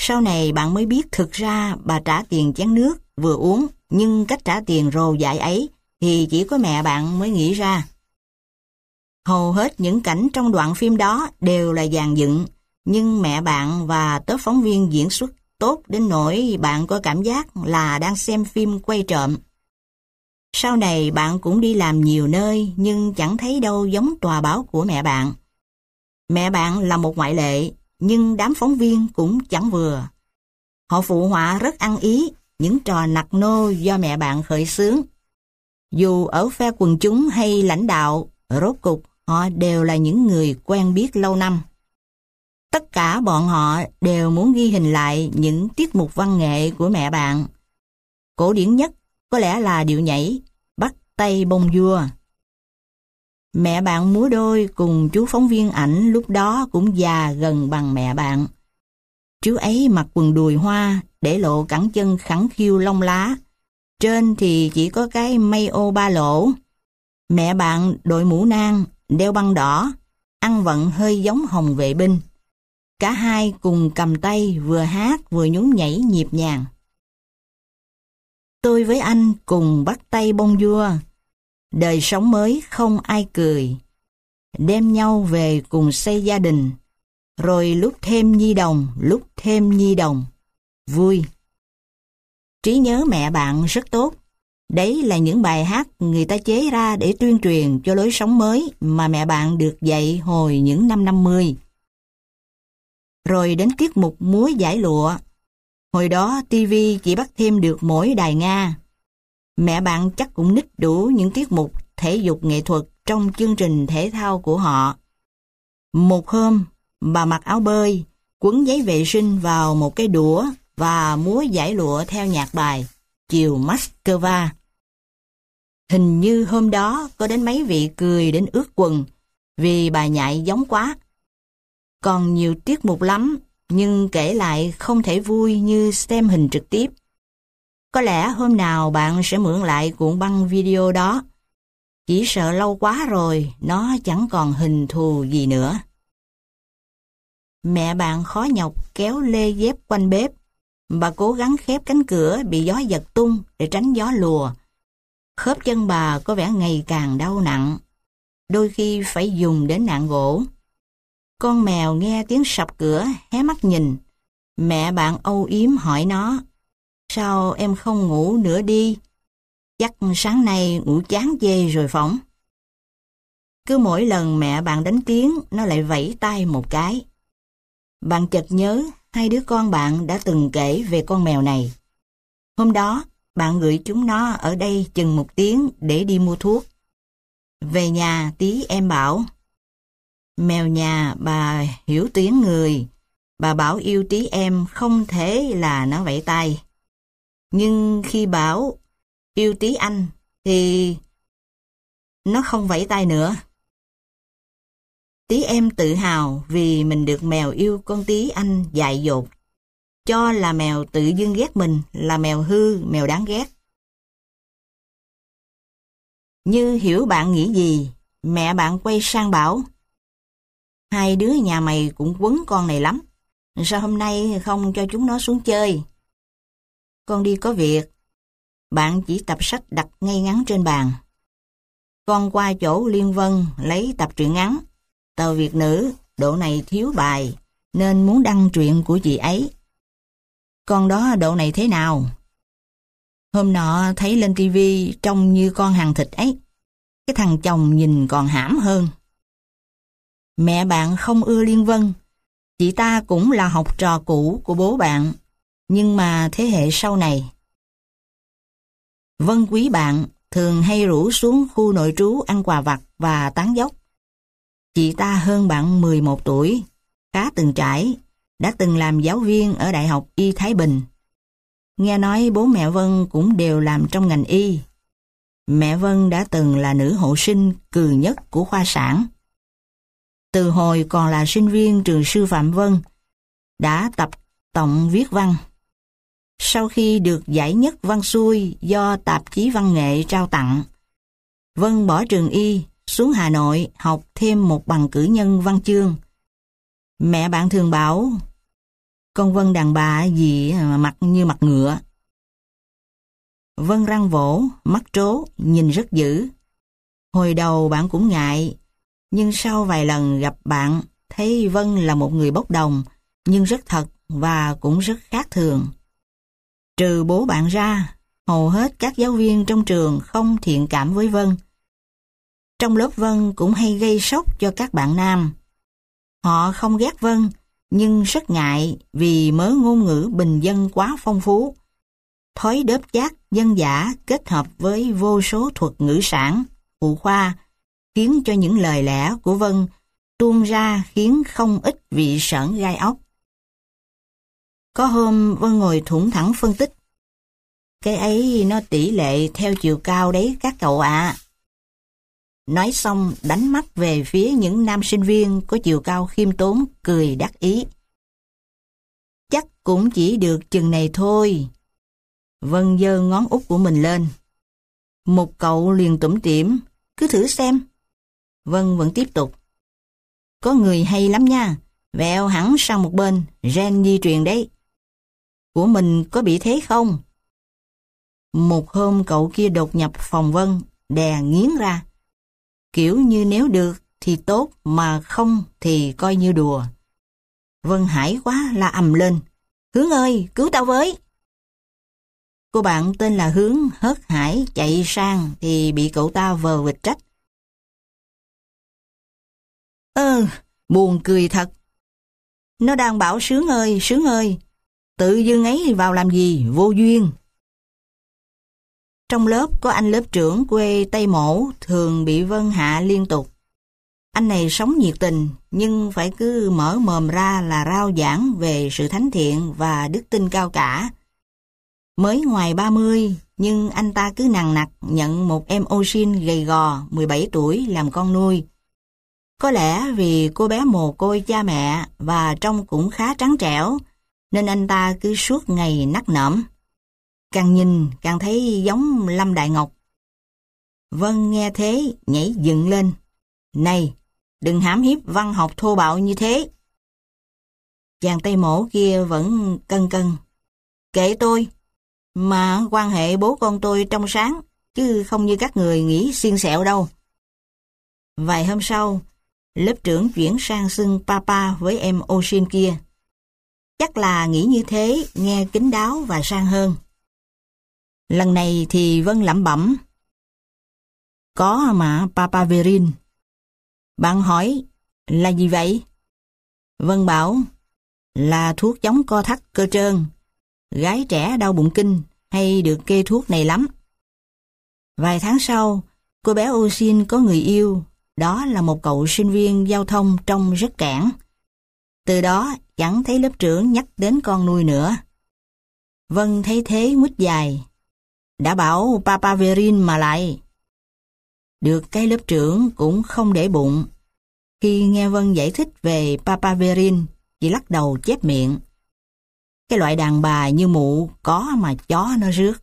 Sau này bạn mới biết thực ra bà trả tiền chén nước vừa uống, nhưng cách trả tiền rồ dại ấy thì chỉ có mẹ bạn mới nghĩ ra. Hầu hết những cảnh trong đoạn phim đó đều là dàn dựng, nhưng mẹ bạn và tốp phóng viên diễn xuất tốt đến nỗi bạn có cảm giác là đang xem phim quay trộm. Sau này bạn cũng đi làm nhiều nơi nhưng chẳng thấy đâu giống tòa báo của mẹ bạn. Mẹ bạn là một ngoại lệ, nhưng đám phóng viên cũng chẳng vừa. Họ phụ họa rất ăn ý những trò nặc nô do mẹ bạn khởi xướng. Dù ở phe quần chúng hay lãnh đạo, rốt cục họ đều là những người quen biết lâu năm. Tất cả bọn họ đều muốn ghi hình lại những tiết mục văn nghệ của mẹ bạn. Cổ điển nhất có lẽ là điệu nhảy Bắt tay bông vua. Mẹ bạn múa đôi cùng chú phóng viên ảnh lúc đó cũng già gần bằng mẹ bạn. Chú ấy mặc quần đùi hoa để lộ cẳng chân khẳng khiu lông lá. Trên thì chỉ có cái may ô ba lỗ. Mẹ bạn đội mũ nang, đeo băng đỏ, ăn vận hơi giống Hồng vệ binh. Cả hai cùng cầm tay vừa hát vừa nhún nhảy nhịp nhàng. Tôi với anh cùng bắt tay bông vua, đời sống mới không ai cười, đem nhau về cùng xây gia đình, rồi lúc thêm nhi đồng, lúc thêm nhi đồng, vui. Trí nhớ mẹ bạn rất tốt. Đấy là những bài hát người ta chế ra để tuyên truyền cho lối sống mới mà mẹ bạn được dạy hồi những năm năm mươi. Rồi đến tiết mục múa giải lụa. Hồi đó ti vi chỉ bắt thêm được mỗi đài Nga. Mẹ bạn chắc cũng nít đủ những tiết mục thể dục nghệ thuật trong chương trình thể thao của họ. Một hôm, bà mặc áo bơi, quấn giấy vệ sinh vào một cái đũa và múa giải lụa theo nhạc bài Chiều Moscow. Hình như hôm đó có đến mấy vị cười đến ướt quần vì bà nhại giống quá. Còn nhiều tiết mục lắm, nhưng kể lại không thể vui như xem hình trực tiếp. Có lẽ hôm nào bạn sẽ mượn lại cuộn băng video đó. Chỉ sợ lâu quá rồi, nó chẳng còn hình thù gì nữa. Mẹ bạn khó nhọc kéo lê dép quanh bếp. Bà cố gắng khép cánh cửa bị gió giật tung để tránh gió lùa. Khớp chân bà có vẻ ngày càng đau nặng. Đôi khi phải dùng đến nạn gỗ. Con mèo nghe tiếng sập cửa hé mắt nhìn. Mẹ bạn âu yếm hỏi nó: sao em không ngủ nữa đi? Chắc sáng nay ngủ chán chê rồi phỏng. Cứ mỗi lần mẹ bạn đánh tiếng, nó lại vẫy tay một cái. Bạn chợt nhớ hai đứa con bạn đã từng kể về con mèo này. Hôm đó, bạn gửi chúng nó ở đây chừng một tiếng để đi mua thuốc. Về nhà tí em bảo: mèo nhà bà hiểu tiếng người, bà bảo yêu tí em không thể là nó vẫy tay. Nhưng khi bảo yêu tí anh thì nó không vẫy tay nữa. Tí em tự hào vì mình được mèo yêu con tí anh dại dột. Cho là mèo tự dưng ghét mình là mèo hư, mèo đáng ghét. Như hiểu bạn nghĩ gì, mẹ bạn quay sang bảo: hai đứa nhà mày cũng quấn con này lắm. Sao hôm nay không cho chúng nó xuống chơi? Con đi có việc. Bạn chỉ tập sách đặt ngay ngắn trên bàn. Con qua chỗ Liên Vân lấy tập truyện ngắn. Tờ Việt Nữ, độ này thiếu bài, nên muốn đăng truyện của chị ấy. Con đó độ này thế nào? Hôm nọ thấy lên tivi trông như con hàng thịt ấy. Cái thằng chồng nhìn còn hãm hơn. Mẹ bạn không ưa Liên Vân. Chị ta cũng là học trò cũ của bố bạn, nhưng mà thế hệ sau này. Vân quý bạn thường hay rủ xuống khu nội trú ăn quà vặt và tán dóc. Chị ta hơn bạn mười một tuổi, khá từng trải, đã từng làm giáo viên ở Đại học Y Thái Bình. Nghe nói bố mẹ Vân cũng đều làm trong ngành y. Mẹ Vân đã từng là nữ hộ sinh cừ nhất của khoa sản. Từ hồi còn là sinh viên trường sư Phạm Vân, đã tập tụng viết văn. Sau khi được giải nhất văn xuôi do tạp chí văn nghệ trao tặng, Vân bỏ trường y, xuống Hà Nội học thêm một bằng cử nhân văn chương. Mẹ bạn thường bảo: Con Vân đàn bà gì mà mặt như mặt ngựa. Vân răng vỗ, mắt trố, nhìn rất dữ. Hồi đầu bạn cũng ngại, nhưng sau vài lần gặp bạn, thấy Vân là một người bốc đồng, nhưng rất thật và cũng rất khác thường. Trừ bố bạn ra, hầu hết các giáo viên trong trường không thiện cảm với Vân. Trong lớp Vân cũng hay gây sốc cho các bạn nam. Họ không ghét Vân, nhưng rất ngại vì mớ ngôn ngữ bình dân quá phong phú. Thói đớp chát dân dã kết hợp với vô số thuật ngữ sản, phụ khoa, khiến cho những lời lẽ của Vân tuôn ra khiến không ít vị sởn gai ốc. Có hôm Vân ngồi thủng thẳng phân tích. Cái ấy nó tỷ lệ theo chiều cao đấy các cậu ạ. Nói xong đánh mắt về phía những nam sinh viên có chiều cao khiêm tốn cười đắc ý. Chắc cũng chỉ được chừng này thôi. Vân giơ ngón út của mình lên. Một cậu liền tủm tỉm, cứ thử xem. Vân vẫn tiếp tục. Có người hay lắm nha, vẹo hẳn sang một bên, gen di truyền đấy. Của mình có bị thế không? Một hôm cậu kia đột nhập phòng Vân, đè nghiến ra. Kiểu như nếu được thì tốt, mà không thì coi như đùa. Vân hải quá la ầm lên. Hướng ơi, cứu tao với! Cô bạn tên là Hướng hớt hải chạy sang thì bị cậu ta vờ vịt trách. Ơ, buồn cười thật. Nó đang bảo Sướng ơi, Sướng ơi, tự dưng ấy vào làm gì, vô duyên. Trong lớp có anh lớp trưởng quê Tây Mỗ thường bị Vân hạ liên tục. Anh này sống nhiệt tình nhưng phải cứ mở mồm ra là rao giảng về sự thánh thiện và đức tin cao cả. Mới ngoài ba mươi nhưng anh ta cứ nằng nặc nhận một em ô sin gầy gò mười bảy tuổi làm con nuôi. Có lẽ vì cô bé mồ côi cha mẹ và trông cũng khá trắng trẻo nên anh ta cứ suốt ngày nắc nởm. Càng nhìn càng thấy giống Lâm Đại Ngọc. Vân nghe thế nhảy dựng lên. Này, đừng hãm hiếp văn học thô bạo như thế. Chàng Tây Mỗ kia vẫn cân cân. Kệ tôi, mà quan hệ bố con tôi trong sáng, chứ không như các người nghĩ xiên xẹo đâu. Vài hôm sau, lớp trưởng chuyển sang xưng Papa với em Osin kia. Chắc là nghĩ như thế nghe kín đáo và sang hơn. Lần này thì Vân lẩm bẩm. Có mà Papa Verin. Bạn hỏi, là gì vậy? Vân bảo, là thuốc chống co thắt cơ trơn. Gái trẻ đau bụng kinh hay được kê thuốc này lắm. Vài tháng sau, cô bé Osin có người yêu. Đó là một cậu sinh viên giao thông trông rất kẽn. Từ đó chẳng thấy lớp trưởng nhắc đến con nuôi nữa. Vân thấy thế nguýt dài. Đã bảo Papa Verin mà lại. Được cái lớp trưởng cũng không để bụng. Khi nghe Vân giải thích về Papa Verin, chỉ lắc đầu chép miệng. Cái loại đàn bà như mụ có mà chó nó rước.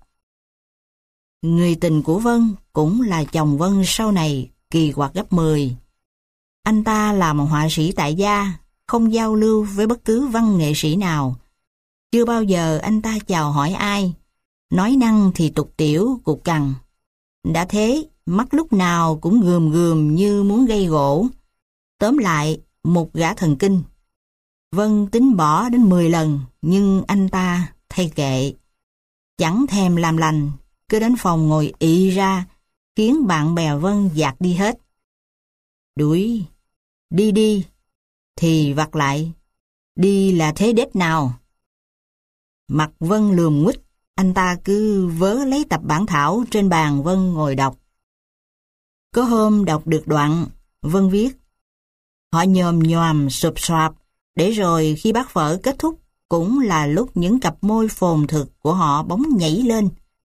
Người tình của Vân cũng là chồng Vân sau này kỳ quặc gấp mười. Anh ta làm họa sĩ tại gia, không giao lưu với bất cứ văn nghệ sĩ nào. Chưa bao giờ anh ta chào hỏi ai. Nói năng thì tục tiểu, cục cằn. Đã thế, mắt lúc nào cũng gườm gườm như muốn gây gỗ. Tóm lại, một gã thần kinh. Vân tính bỏ đến mười lần, nhưng anh ta thay kệ. Chẳng thèm làm lành, cứ đến phòng ngồi ị ra, khiến bạn bè Vân dạt đi hết. Đuổi, đi đi, thì vặt lại, đi là thế đết nào. Mặt Vân lườm nguýt, anh ta cứ vớ lấy tập bản thảo trên bàn Vân ngồi đọc. Có hôm đọc được đoạn, Vân viết, họ nhòm nhòm sụp soạp, để rồi khi bát phở kết thúc, cũng là lúc những cặp môi phồn thực của họ bỗng nhảy lên.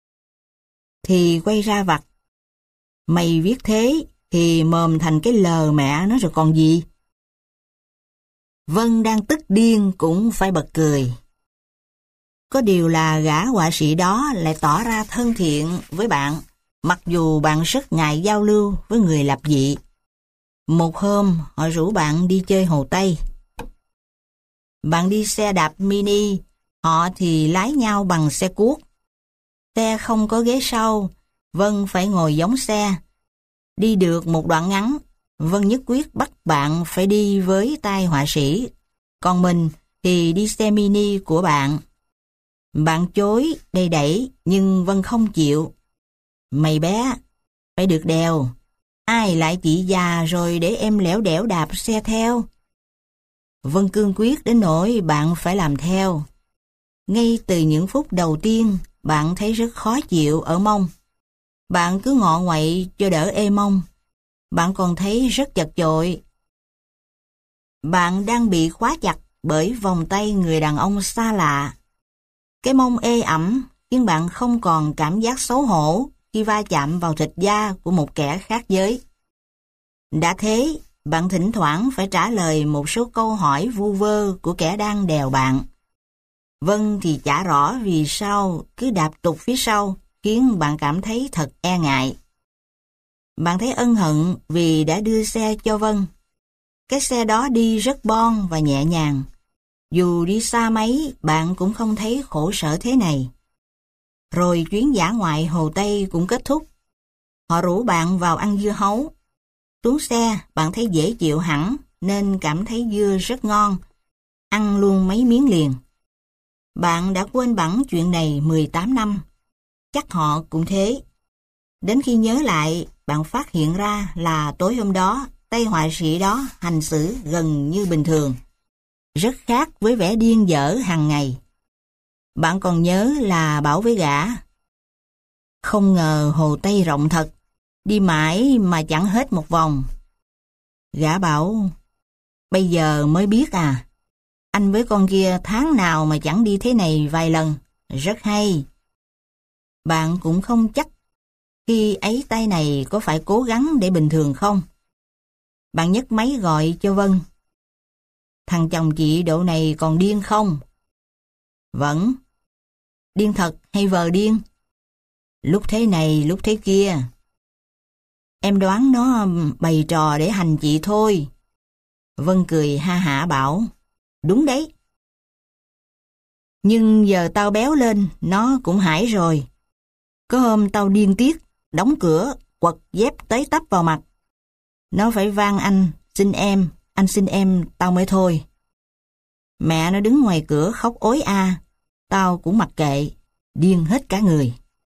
Thì quay ra vặt, mày viết thế thì mồm thành cái lờ mẹ nó rồi còn gì. Vân đang tức điên cũng phải bật cười. Có điều là gã họa sĩ đó lại tỏ ra thân thiện với bạn, mặc dù bạn rất ngại giao lưu với người lập dị. Một hôm họ rủ bạn đi chơi Hồ Tây. Bạn đi xe đạp mini, họ thì lái nhau bằng xe cuốc. Xe không có ghế sau, Vân phải ngồi giống xe. Đi được một đoạn ngắn, Vân nhất quyết bắt bạn phải đi với tay họa sĩ, còn mình thì đi xe mini của bạn. Bạn chối, đầy đẩy, nhưng Vân không chịu. Mày bé, phải được đèo. Ai lại chị già rồi để em lẻo đẻo đạp xe theo. Vân cương quyết đến nỗi bạn phải làm theo. Ngay từ những phút đầu tiên, bạn thấy rất khó chịu ở mông. Bạn cứ ngọ nguậy cho đỡ ê mông. Bạn còn thấy rất chật chội. Bạn đang bị khóa chặt bởi vòng tay người đàn ông xa lạ. Cái mông ê ẩm khiến bạn không còn cảm giác xấu hổ khi va chạm vào thịt da của một kẻ khác giới. Đã thế, bạn thỉnh thoảng phải trả lời một số câu hỏi vu vơ của kẻ đang đèo bạn. Vân thì chả rõ vì sao cứ đạp tục phía sau khiến bạn cảm thấy thật e ngại. Bạn thấy ân hận vì đã đưa xe cho Vân. Cái xe đó đi rất bon và nhẹ nhàng. Dù đi xa mấy, bạn cũng không thấy khổ sở thế này. Rồi chuyến dã ngoại Hồ Tây cũng kết thúc. Họ rủ bạn vào ăn dưa hấu. Xuống xe, bạn thấy dễ chịu hẳn, nên cảm thấy dưa rất ngon. Ăn luôn mấy miếng liền. Bạn đã quên bẵng chuyện này mười tám năm. Chắc họ cũng thế. Đến khi nhớ lại, bạn phát hiện ra là tối hôm đó, tay họa sĩ đó hành xử gần như bình thường. Rất khác với vẻ điên dở hàng ngày. Bạn còn nhớ là bảo với gã: không ngờ Hồ Tây rộng thật, đi mãi mà chẳng hết một vòng. Gã bảo: bây giờ mới biết à, anh với con kia tháng nào mà chẳng đi thế này vài lần, rất hay. Bạn cũng không chắc khi ấy tay này có phải cố gắng để bình thường không. Bạn nhấc máy gọi cho Vân: thằng chồng chị độ này còn điên không? Vẫn. Điên thật hay vờ điên? Lúc thế này lúc thế kia. Em đoán nó bày trò để hành chị thôi. Vân cười ha hả bảo: đúng đấy. Nhưng giờ tao béo lên, nó cũng hãi rồi. Có hôm tao điên tiết, đóng cửa, quật dép tới tấp vào mặt. Nó phải van anh, xin em, anh xin em, tao mới thôi. Mẹ nó đứng ngoài cửa khóc ối a, tao cũng mặc kệ, điên hết cả người.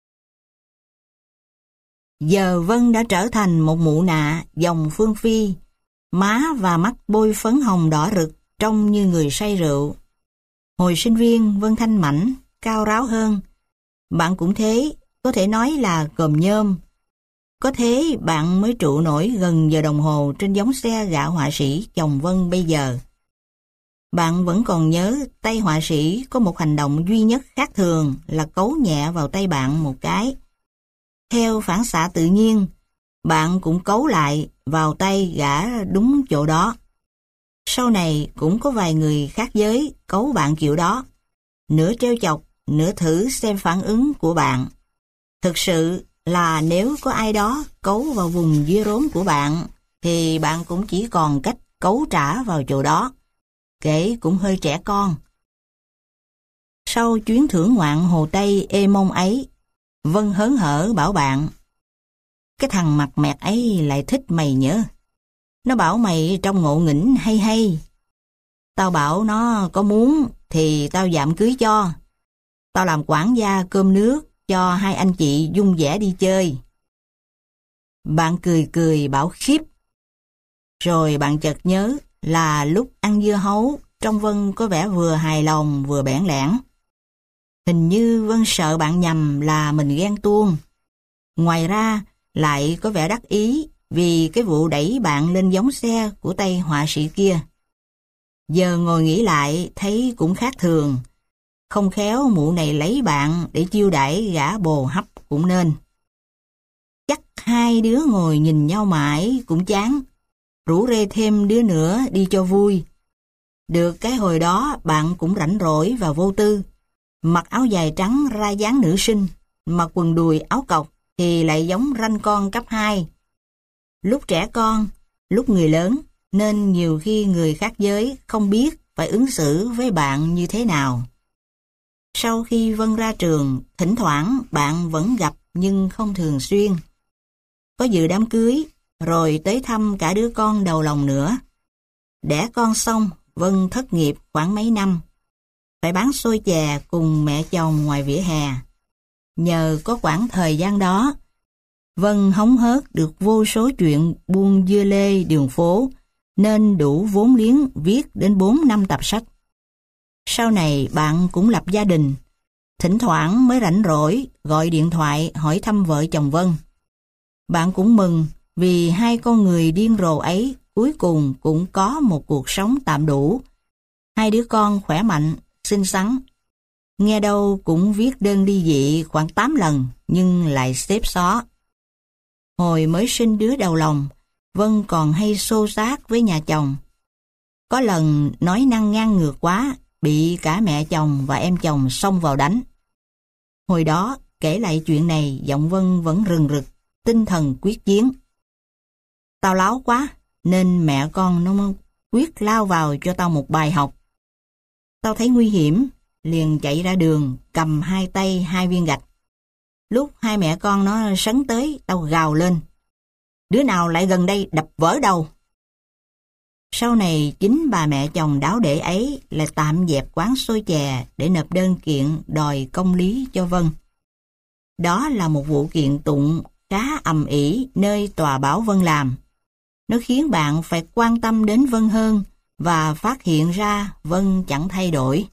Giờ Vân đã trở thành một mụ nạ dòng Phương Phi, má và mắt bôi phấn hồng đỏ rực, trông như người say rượu. Hồi sinh viên, Vân thanh mảnh, cao ráo hơn. Bạn cũng thế, có thể nói là còm nhôm. Có thế bạn mới trụ nổi gần giờ đồng hồ trên giống xe gã họa sĩ chồng Vân bây giờ. Bạn vẫn còn nhớ tay họa sĩ có một hành động duy nhất khác thường là cấu nhẹ vào tay bạn một cái. Theo phản xạ tự nhiên, bạn cũng cấu lại vào tay gã đúng chỗ đó. Sau này cũng có vài người khác giới cấu bạn kiểu đó, nửa trêu chọc, nửa thử xem phản ứng của bạn. Thực sự là nếu có ai đó cấu vào vùng dưa rốn của bạn, thì bạn cũng chỉ còn cách cấu trả vào chỗ đó. Kể cũng hơi trẻ con. Sau chuyến thưởng ngoạn Hồ Tây ê mông ấy, Vân hớn hở bảo bạn: cái thằng mặt mẹt ấy lại thích mày nhớ. Nó bảo mày trong ngộ nghĩnh hay hay. Tao bảo nó có muốn thì tao dạm cưới cho. Tao làm quản gia cơm nước cho hai anh chị vui vẻ đi chơi. Bạn cười cười bảo khiếp. Rồi bạn chợt nhớ là lúc ăn dưa hấu, trong Vân có vẻ vừa hài lòng vừa bẽn lẽn. Hình như Vân sợ bạn nhầm là mình ghen tuông. Ngoài ra lại có vẻ đắc ý vì cái vụ đẩy bạn lên giống xe của tay họa sĩ kia. Giờ ngồi nghĩ lại thấy cũng khác thường. Không khéo mụ này lấy bạn để chiêu đãi gã bồ hấp cũng nên. Chắc hai đứa ngồi nhìn nhau mãi cũng chán, rủ rê thêm đứa nữa đi cho vui. Được cái hồi đó bạn cũng rảnh rỗi và vô tư. Mặc áo dài trắng ra dáng nữ sinh, mặc quần đùi áo cộc thì lại giống ranh con cấp hai. Lúc trẻ con, lúc người lớn, nên nhiều khi người khác giới không biết phải ứng xử với bạn như thế nào. Sau khi Vân ra trường, thỉnh thoảng bạn vẫn gặp nhưng không thường xuyên. Có dự đám cưới, rồi tới thăm cả đứa con đầu lòng nữa. Đẻ con xong, Vân thất nghiệp khoảng mấy năm. Phải bán xôi chè cùng mẹ chồng ngoài vỉa hè. Nhờ có khoảng thời gian đó, Vân hóng hớt được vô số chuyện buôn dưa lê đường phố, nên đủ vốn liếng viết đến bốn năm tập sách. Sau này bạn cũng lập gia đình, thỉnh thoảng mới rảnh rỗi gọi điện thoại hỏi thăm vợ chồng Vân. Bạn cũng mừng vì hai con người điên rồ ấy cuối cùng cũng có một cuộc sống tạm đủ. Hai đứa con khỏe mạnh, xinh xắn. Nghe đâu cũng viết đơn ly dị khoảng tám lần nhưng lại xếp xó. Hồi mới sinh đứa đầu lòng, Vân còn hay xô xát với nhà chồng. Có lần nói năng ngang ngược quá, bị cả mẹ chồng và em chồng xông vào đánh. Hồi đó kể lại chuyện này, giọng Vân vẫn rừng rực, tinh thần quyết chiến. Tao láo quá, nên mẹ con nó quyết lao vào cho tao một bài học. Tao thấy nguy hiểm, liền chạy ra đường, cầm hai tay hai viên gạch. Lúc hai mẹ con nó sấn tới, tao gào lên: đứa nào lại gần đây đập vỡ đầu. Sau này chính bà mẹ chồng đáo để ấy lại tạm dẹp quán xôi chè để nộp đơn kiện đòi công lý cho Vân. Đó là một vụ kiện tụng khá ầm ĩ nơi tòa báo Vân làm. Nó khiến bạn phải quan tâm đến Vân hơn và phát hiện ra Vân chẳng thay đổi.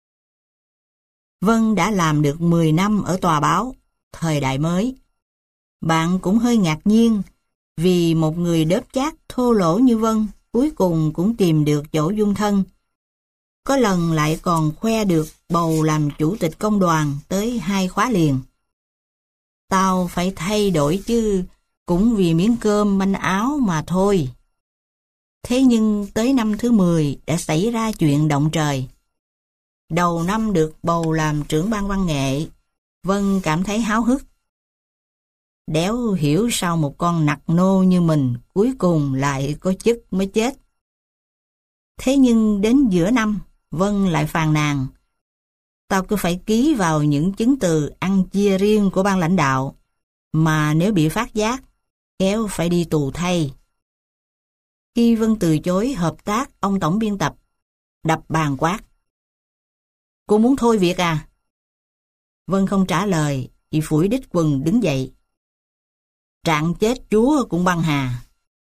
Vân đã làm được mười năm ở tòa báo, thời đại mới. Bạn cũng hơi ngạc nhiên vì một người đớp chát thô lỗ như Vân cuối cùng cũng tìm được chỗ dung thân. Có lần lại còn khoe được bầu làm chủ tịch công đoàn tới hai khóa liền. Tao phải thay đổi chứ, cũng vì miếng cơm manh áo mà thôi. Thế nhưng tới năm thứ mười đã xảy ra chuyện động trời. Đầu năm được bầu làm trưởng ban văn nghệ, Vân cảm thấy háo hức. Đéo hiểu sao một con nặc nô như mình cuối cùng lại có chức mới chết. Thế nhưng đến giữa năm, Vân lại phàn nàn: tao cứ phải ký vào những chứng từ ăn chia riêng của ban lãnh đạo, mà nếu bị phát giác, kéo phải đi tù thay. Khi Vân từ chối hợp tác, ông tổng biên tập đập bàn quát: cô muốn thôi việc à? Vân không trả lời, chỉ phủi đít quần đứng dậy. Trạng chết chúa cũng băng hà.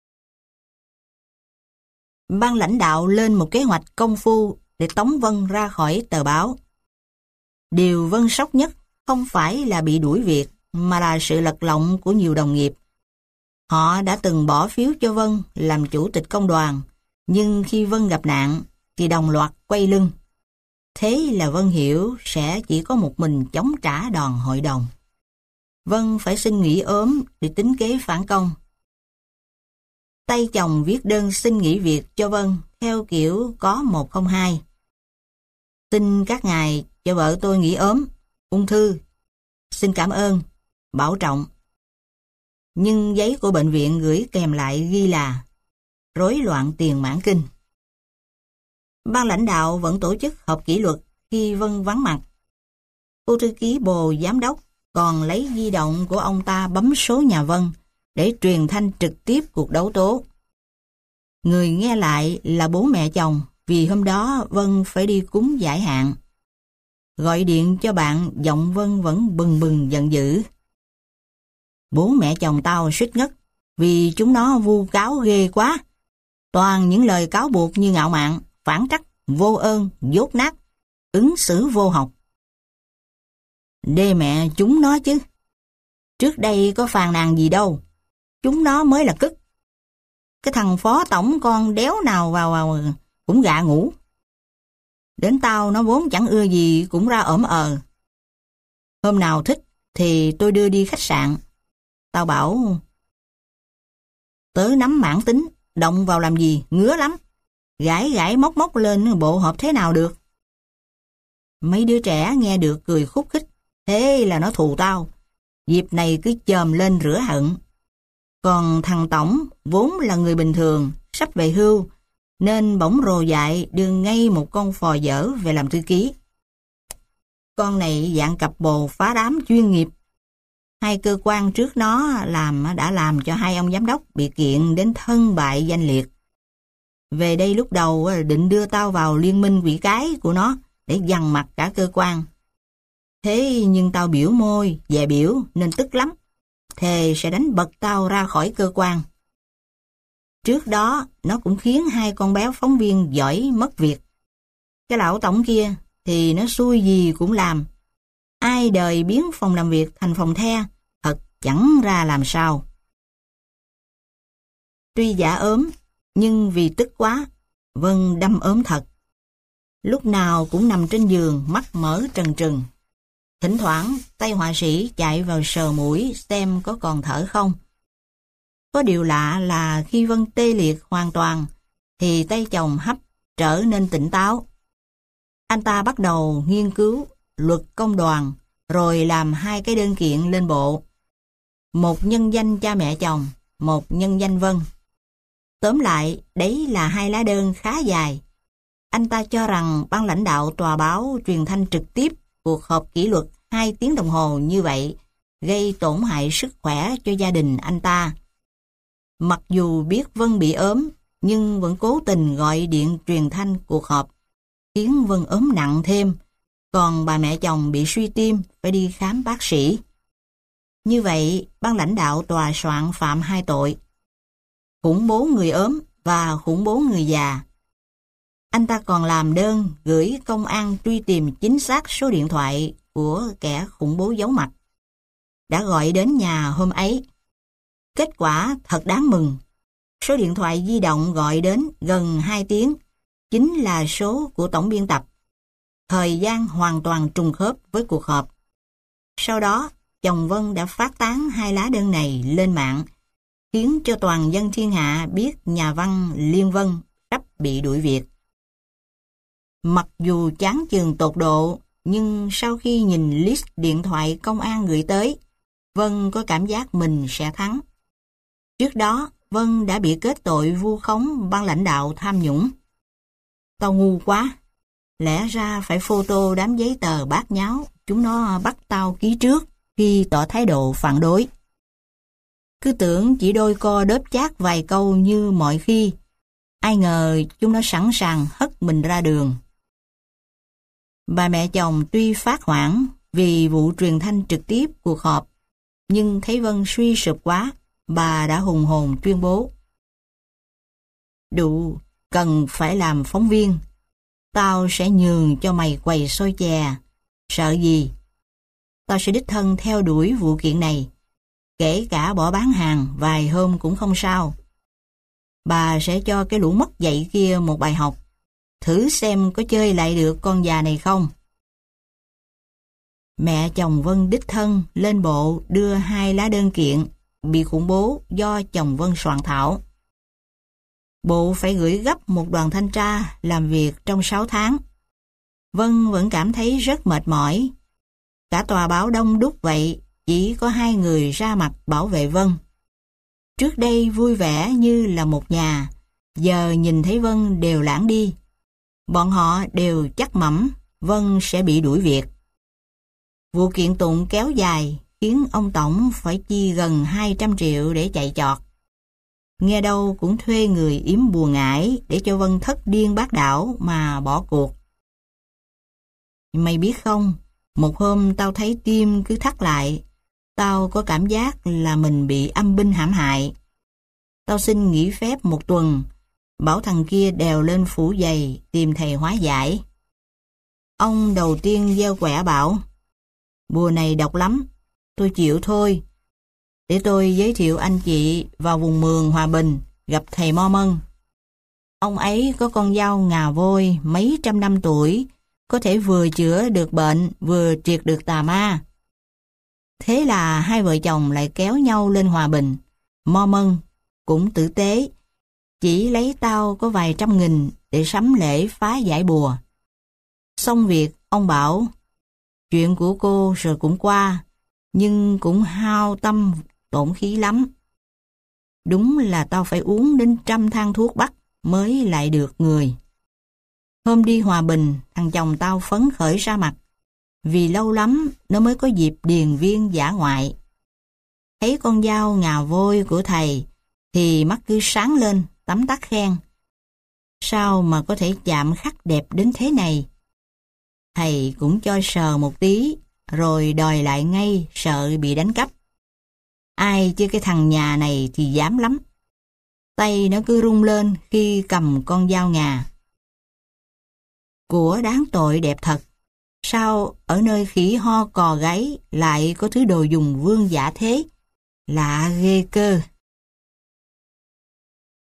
Ban lãnh đạo lên một kế hoạch công phu để tống Vân ra khỏi tờ báo. Điều Vân sốc nhất không phải là bị đuổi việc, mà là sự lật lọng của nhiều đồng nghiệp. Họ đã từng bỏ phiếu cho Vân làm chủ tịch công đoàn, nhưng khi Vân gặp nạn thì đồng loạt quay lưng. Thế là Vân hiểu sẽ chỉ có một mình chống trả đòn hội đồng. Vân phải xin nghỉ ốm để tính kế phản công. Tay chồng viết đơn xin nghỉ việc cho Vân theo kiểu có một không hai. Xin các ngài cho vợ tôi nghỉ ốm, ung thư. Xin cảm ơn, bảo trọng. Nhưng giấy của bệnh viện gửi kèm lại ghi là rối loạn tiền mãn kinh. Ban lãnh đạo vẫn tổ chức họp kỷ luật khi Vân vắng mặt. Cô thư ký bồ giám đốc còn lấy di động của ông ta bấm số nhà Vân để truyền thanh trực tiếp cuộc đấu tố. Người nghe lại là bố mẹ chồng, vì hôm đó Vân phải đi cúng giải hạn. Gọi điện cho bạn, giọng Vân vẫn bừng bừng giận dữ. Bố mẹ chồng tao suýt ngất vì chúng nó vu cáo ghê quá. Toàn những lời cáo buộc như ngạo mạn, phản trắc, vô ơn, dốt nát, ứng xử vô học. Đê mẹ chúng nó chứ. Trước đây có phàn nàn gì đâu. Chúng nó mới là cứt. Cái thằng phó tổng con đéo nào vào, vào cũng gạ ngủ. Đến tao nó vốn chẳng ưa gì cũng ra ởm ờ. Hôm nào thích thì tôi đưa đi khách sạn. Tao bảo tớ nắm mảng tính, động vào làm gì, ngứa lắm. Gãi gãi móc móc lên bộ hộp thế nào được. Mấy đứa trẻ nghe được cười khúc khích. Thế là nó thù tao. Dịp này cứ chồm lên rửa hận. Còn thằng Tổng vốn là người bình thường, sắp về hưu, nên bỗng rồ dại đưa ngay một con phò dở về làm thư ký. Con này dạng cặp bồ phá đám chuyên nghiệp. Hai cơ quan trước nó làm đã làm cho hai ông giám đốc bị kiện đến thân bại danh liệt. Về đây lúc đầu định đưa tao vào liên minh quỷ cái của nó để dằn mặt cả cơ quan. Thế nhưng tao biểu môi, dè biểu nên tức lắm. Thề sẽ đánh bật tao ra khỏi cơ quan. Trước đó, nó cũng khiến hai con béo phóng viên giỏi mất việc. Cái lão tổng kia thì nó xui gì cũng làm. Ai đời biến phòng làm việc thành phòng the, thật chẳng ra làm sao. Tuy giả ốm, nhưng vì tức quá, Vân đâm ốm thật. Lúc nào cũng nằm trên giường, mắt mở trần trừng. Thỉnh thoảng, tay họa sĩ chạy vào sờ mũi xem có còn thở không. Có điều lạ là khi Vân tê liệt hoàn toàn, thì tay chồng hấp trở nên tỉnh táo. Anh ta bắt đầu nghiên cứu luật công đoàn, rồi làm hai cái đơn kiện lên bộ. Một nhân danh cha mẹ chồng, một nhân danh Vân. Tóm lại, đấy là hai lá đơn khá dài. Anh ta cho rằng ban lãnh đạo tòa báo truyền thanh trực tiếp cuộc họp kỷ luật hai tiếng đồng hồ như vậy gây tổn hại sức khỏe cho gia đình anh ta. Mặc dù biết Vân bị ốm, nhưng vẫn cố tình gọi điện truyền thanh cuộc họp, khiến Vân ốm nặng thêm, còn bà mẹ chồng bị suy tim phải đi khám bác sĩ. Như vậy, ban lãnh đạo tòa soạn phạm hai tội: khủng bố người ốm và khủng bố người già. Anh ta còn làm đơn gửi công an truy tìm chính xác số điện thoại của kẻ khủng bố giấu mặt đã gọi đến nhà hôm ấy. Kết quả thật đáng mừng. Số điện thoại di động gọi đến gần hai tiếng chính là số của tổng biên tập. Thời gian hoàn toàn trùng khớp với cuộc họp. Sau đó, chồng Vân đã phát tán hai lá đơn này lên mạng, khiến cho toàn dân thiên hạ biết nhà văn Liên Vân sắp bị đuổi việc. Mặc dù chán chường tột độ, nhưng sau khi nhìn list điện thoại công an gửi tới, Vân có cảm giác mình sẽ thắng. Trước đó, Vân đã bị kết tội vu khống ban lãnh đạo tham nhũng. Tao ngu quá. Lẽ ra phải photo đám giấy tờ bát nháo, chúng nó bắt tao ký trước khi tỏ thái độ phản đối. Cứ tưởng chỉ đôi co đớp chát vài câu như mọi khi, ai ngờ chúng nó sẵn sàng hất mình ra đường. Bà mẹ chồng tuy phát hoảng vì vụ truyền thanh trực tiếp cuộc họp, nhưng thấy Vân suy sụp quá, bà đã hùng hồn tuyên bố: "Đủ, cần phải làm phóng viên. Tao sẽ nhường cho mày quầy xôi chè. Sợ gì? Tao sẽ đích thân theo đuổi vụ kiện này. Kể cả bỏ bán hàng vài hôm cũng không sao. Bà sẽ cho cái lũ mất dạy kia một bài học. Thử xem có chơi lại được con già này không." Mẹ chồng Vân đích thân lên bộ đưa hai lá đơn kiện bị khủng bố do chồng Vân soạn thảo. Bộ phải gửi gấp một đoàn thanh tra làm việc trong sáu tháng. Vân vẫn cảm thấy rất mệt mỏi. Cả tòa báo đông đúc vậy, chỉ có hai người ra mặt bảo vệ Vân. Trước đây vui vẻ như là một nhà, giờ nhìn thấy Vân đều lãng đi. Bọn họ đều chắc mẩm Vân sẽ bị đuổi việc. Vụ kiện tụng kéo dài khiến ông Tổng phải chi gần hai trăm triệu để chạy chọt. Nghe đâu cũng thuê người yếm bùa ngải để cho Vân thất điên bát đảo mà bỏ cuộc. Mày biết không, một hôm tao thấy tim cứ thắt lại, tao có cảm giác là mình bị âm binh hãm hại. Tao xin nghỉ phép một tuần, bảo thằng kia đèo lên phủ giày tìm thầy hóa giải. Ông đầu tiên gieo quẻ bảo: "Bùa này độc lắm, tôi chịu thôi. Để tôi giới thiệu anh chị vào vùng Mường Hòa Bình gặp thầy Mo Mân. Ông ấy có con dao ngà vôi mấy trăm năm tuổi, có thể vừa chữa được bệnh vừa triệt được tà ma." Thế là hai vợ chồng lại kéo nhau lên Hòa Bình. Mo Mân cũng tử tế, chỉ lấy tao có vài trăm nghìn để sắm lễ phá giải bùa. Xong việc, ông bảo: "Chuyện của cô rồi cũng qua, nhưng cũng hao tâm tổn khí lắm. Đúng là tao phải uống đến trăm thang thuốc bắc mới lại được người. Hôm đi hòa bình, thằng chồng tao phấn khởi ra mặt, vì lâu lắm nó mới có dịp điền viên dã ngoại. Thấy con dao ngà vôi của thầy thì mắt cứ sáng lên, tấm tắc khen. Sao mà có thể chạm khắc đẹp đến thế này? Thầy cũng cho sờ một tí, rồi đòi lại ngay, sợ bị đánh cắp. Ai chứ cái thằng nhà này thì dám lắm. Tay nó cứ rung lên khi cầm con dao ngà. Của đáng tội đẹp thật. Sao ở nơi khỉ ho cò gáy lại có thứ đồ dùng vương giả thế? Lạ ghê cơ.